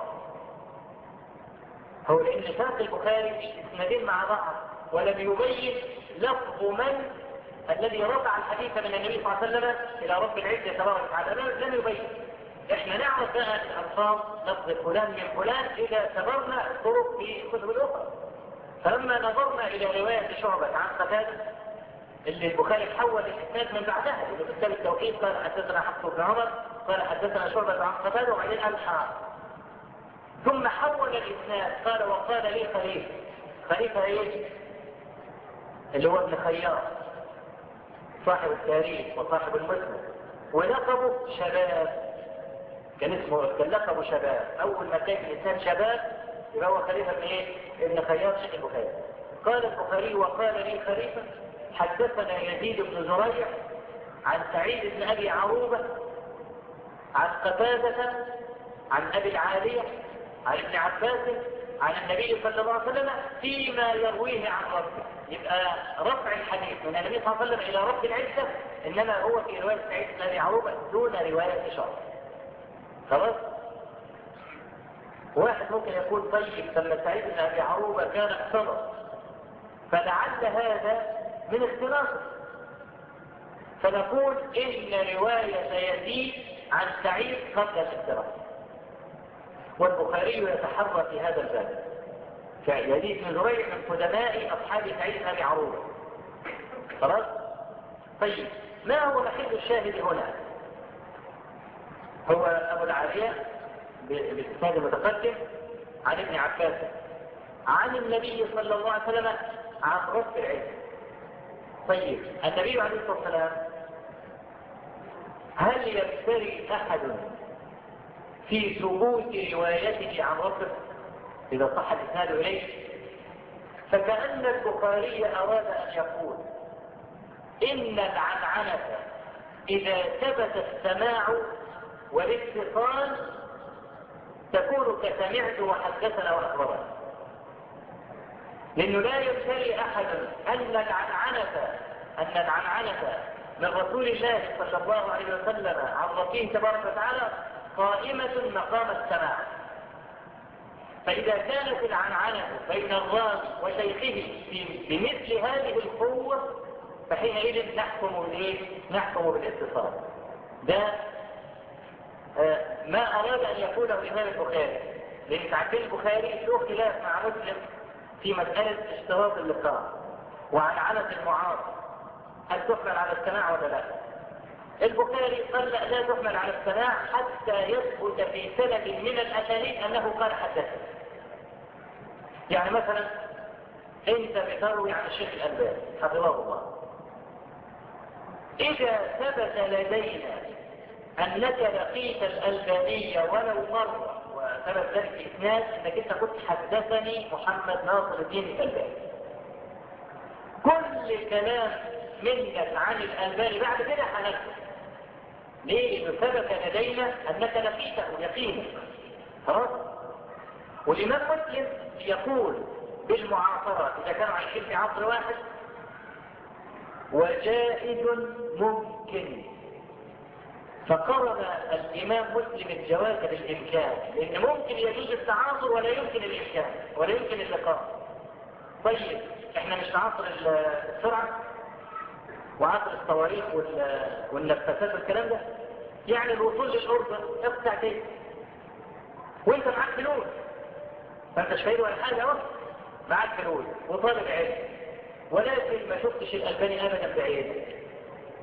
هو لأن شرط البخاري اسنادين مع بعض ولم يبين لفظ من الذي رفع الحديث من النبي صلى الله عليه وسلم إلى رب العزة تبارك وتعالى، لم يبين. احنا نعرف بقى الألفاظ لفظ فلان من فلان إذا تبرنا الطرق في الكتب الأخرى. فلما نظرنا إلى رواية شعبة عن قتادة اللي البخاري حول الإسناد من بعدها، اللي في كتاب التوحيد قال حدثنا حفص بن عمر قال حدثنا شعبة عن قتادة وبعدين ألحى، ثم حول الإسناد قال وقال لي خليفة ايه؟ اللي هو ابن خيار صاحب التاريخ وصاحب المسند، ولقبه شباب. كان لقبه شباب. أول ما كان الإنسان شباب يبقى هو خليفة ابن ايه؟ ابن خيار شيخ البخاري. قال البخاري وقال لي خليفة حدثنا يزيد بن زريع عن سعيد بن أبي عروبة عن قتادة عن أبي العالية عن ابن عباس عن النبي صلى الله عليه وسلم فيما يرويه عن ربه. يبقى رفع الحديث من النبي صلى الله عليه وسلم إلى رب العزة إنما هو في رواية سعيد بن أبي عروبة دون رواية شعبة. خلاص؟ واحد ممكن يقول طيب لما سعيد بن أبي عروبة كان اختلط، فلعل هذا من اختلاطه، فنقول إن رواية يزيد عن سعيد قبل الاختلاط، والبخاري يتحرى في هذا الباب. فيزيد بن زريع من قدماء أصحاب سعيد بن أبي عروبة. خلاص؟ طيب ما هو محل الشاهد هنا؟ هو أبو العالية بالإسناد المتقدم عن ابن عباس عن النبي صلى الله عليه وسلم عن رب العزة. طيب النبي عليه الصلاة والسلام هل يفتري أحد في ثبوت روايته عن ربه إذا صح الإسناد إليه؟ فكأن البخاري أراد أن يقول إن العنعنة إذا ثبت السماع والاتصال تكون كسمعت وحدثنا وأخبرنا، لأنه لا يفتري أحد أن العنعنة من رسول الله صلى الله عليه وسلم عن ربه تبارك وتعالى قائمة مقام السماع. فإذا كانت العنعنة بين الراوي وشيخه بمثل هذه القوة فحينئذ نحكم بالاتصال. ده ما أراد أن يقوله الإمام البخاري، لأن تعبير البخاري له خلاف مع مسلم في مسألة اشتراط اللقاء وعنعنة المعارض هل تحمل على السماع ولا لا؟ البخاري قال لا تحمل على السماع حتى يثبت في سند من الأسانيد أنه قال حدثنا. يعني مثلا انت بتروي عن الشيخ الألباني حفظه الله، إذا ثبت لدينا أنك لقيت الألباني ولو مرة وثبت ذلك الإسناد أنك أنت كنت حدثني محمد ناصر الدين الألباني، كل كلام منك عن الألباني بعد كده هنكتب. ليه؟ لأنه ثبت لدينا أنك لقيته يقينا. خلاص؟ والإمام مسلم يقول بالمعاصرة إذا كانوا عايشين في عصر واحد وجائز ممكن، فقرن الإمام مسلم الجواز بالإمكان، لأن ممكن يجوز التعاصر ولا يمكن الإمكان ولا يمكن اللقاء. طيب احنا مش في عصر السرعة وعصر الصواريخ والنفاثات والكلام ده، يعني الوصول للأردن ياخد ساعتين وانت معاك فلوس، فانت شايل ولا حاجة اهو، معاك فلوس وطالب علم، ولكن ما شفتش الألباني أبدا بعينك،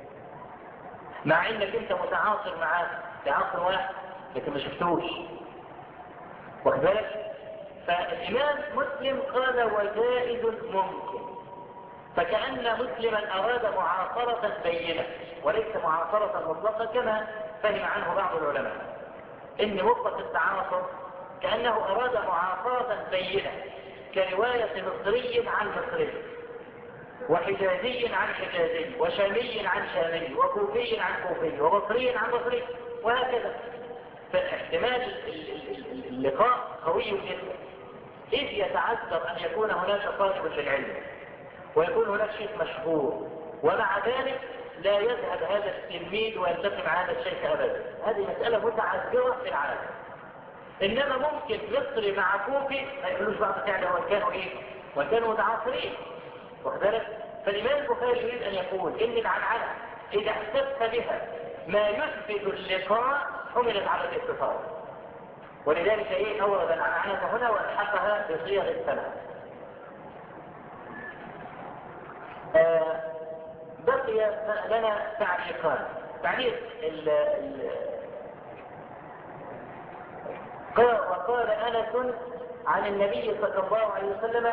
مع انك انت متعاصر معاه في عصر واحد لكن ما شفتوش، واخد بالك؟ فالإمام مسلم قال وجائز ممكن، فكأن مسلما أراد معاصرة بينة وليس معاصرة مطلقة كما فهم عنه بعض العلماء، إن مطلق التعاصر كأنه أراد معاصرة بينة كرواية مصري عن مصري وحجازي عن حجازي وشامي عن شامي وكوفي عن كوفي وبصري عن بصري وهكذا. فاحتمال اللقاء قوي جدا، إذ يتعذر أن يكون هناك طالب للعلم ويكون هناك شيخ مشهور، ومع ذلك لا يذهب هذا التلميذ ويلتقي مع هذا الشيخ أبدا. هذه مسألة متعذرة في العالم. إنما ممكن مصري مع كوفي ما يقولوش بعض فعلا وإن كانوا متعاصرين، واخد بالك؟ فالإمام البخاري يريد أن يقول إن العنعنة إذا احتفت بها ما يثبت اللقاء حملت على الاتصال، ولذلك أورد العنعنة هنا وألحقها بصيغ السنة. بقي لنا تعليقان. تعليق وقال أنس عن النبي صلى الله عليه وسلم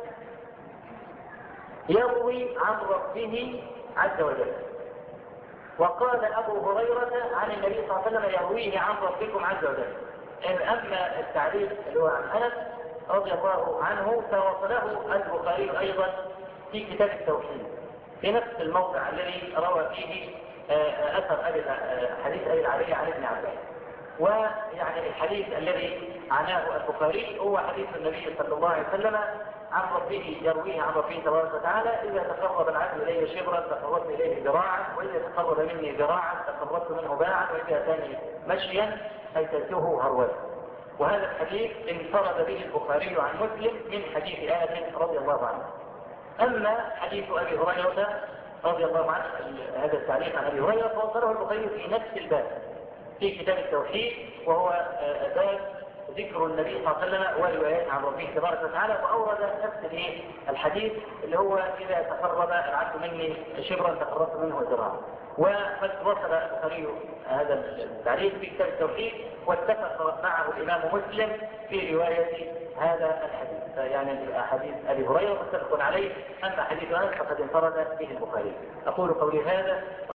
يروي عن ربه عز وجل، وقال أبو هريرة عن النبي صلى الله عليه وسلم يرويه عن ربكم عز وجل. أما التعليق اللي هو عن أنس رضي الله عنه فوصله البخاري أيضا في كتاب التوحيد في نفس الموضع الذي روى فيه أثر حديث أبي العالية عن ابن عباس. ويعني الحديث الذي عناه البخاري هو حديث النبي صلى الله عليه وسلم عن ربه يرويه عن ربه تبارك وتعالى إذا تقرب العبد إلي شبرا تقربت إليه ذراعا، وإذا تقرب مني ذراعا تقربت منه باعا، وإذا أتاني مشيا أتيته هرولا. وهذا الحديث انفرد به البخاري عن مسلم من حديث آنس رضي الله عنه. أما حديث أبي هريرة رضي الله عنه هذا التعليق عن أبي هريرة فوصله البخاري في نفس الباب في كتاب التوحيد، وهو باب ذكر النبي صلى الله عليه وسلم وروايات عن ربه تبارك وتعالى، وأورد نفس الحديث اللي هو إذا تقرب العبد مني شبرا تقربت منه ذراعا. وقد وصل البخاري هذا التعليق في كتاب التوحيد واتفق معه الإمام مسلم في رواية هذا الحديث. يعني حديث أبي هريرة متفق عليه، أما حديث أنس فقد انفرد به البخاري. أقول قولي هذا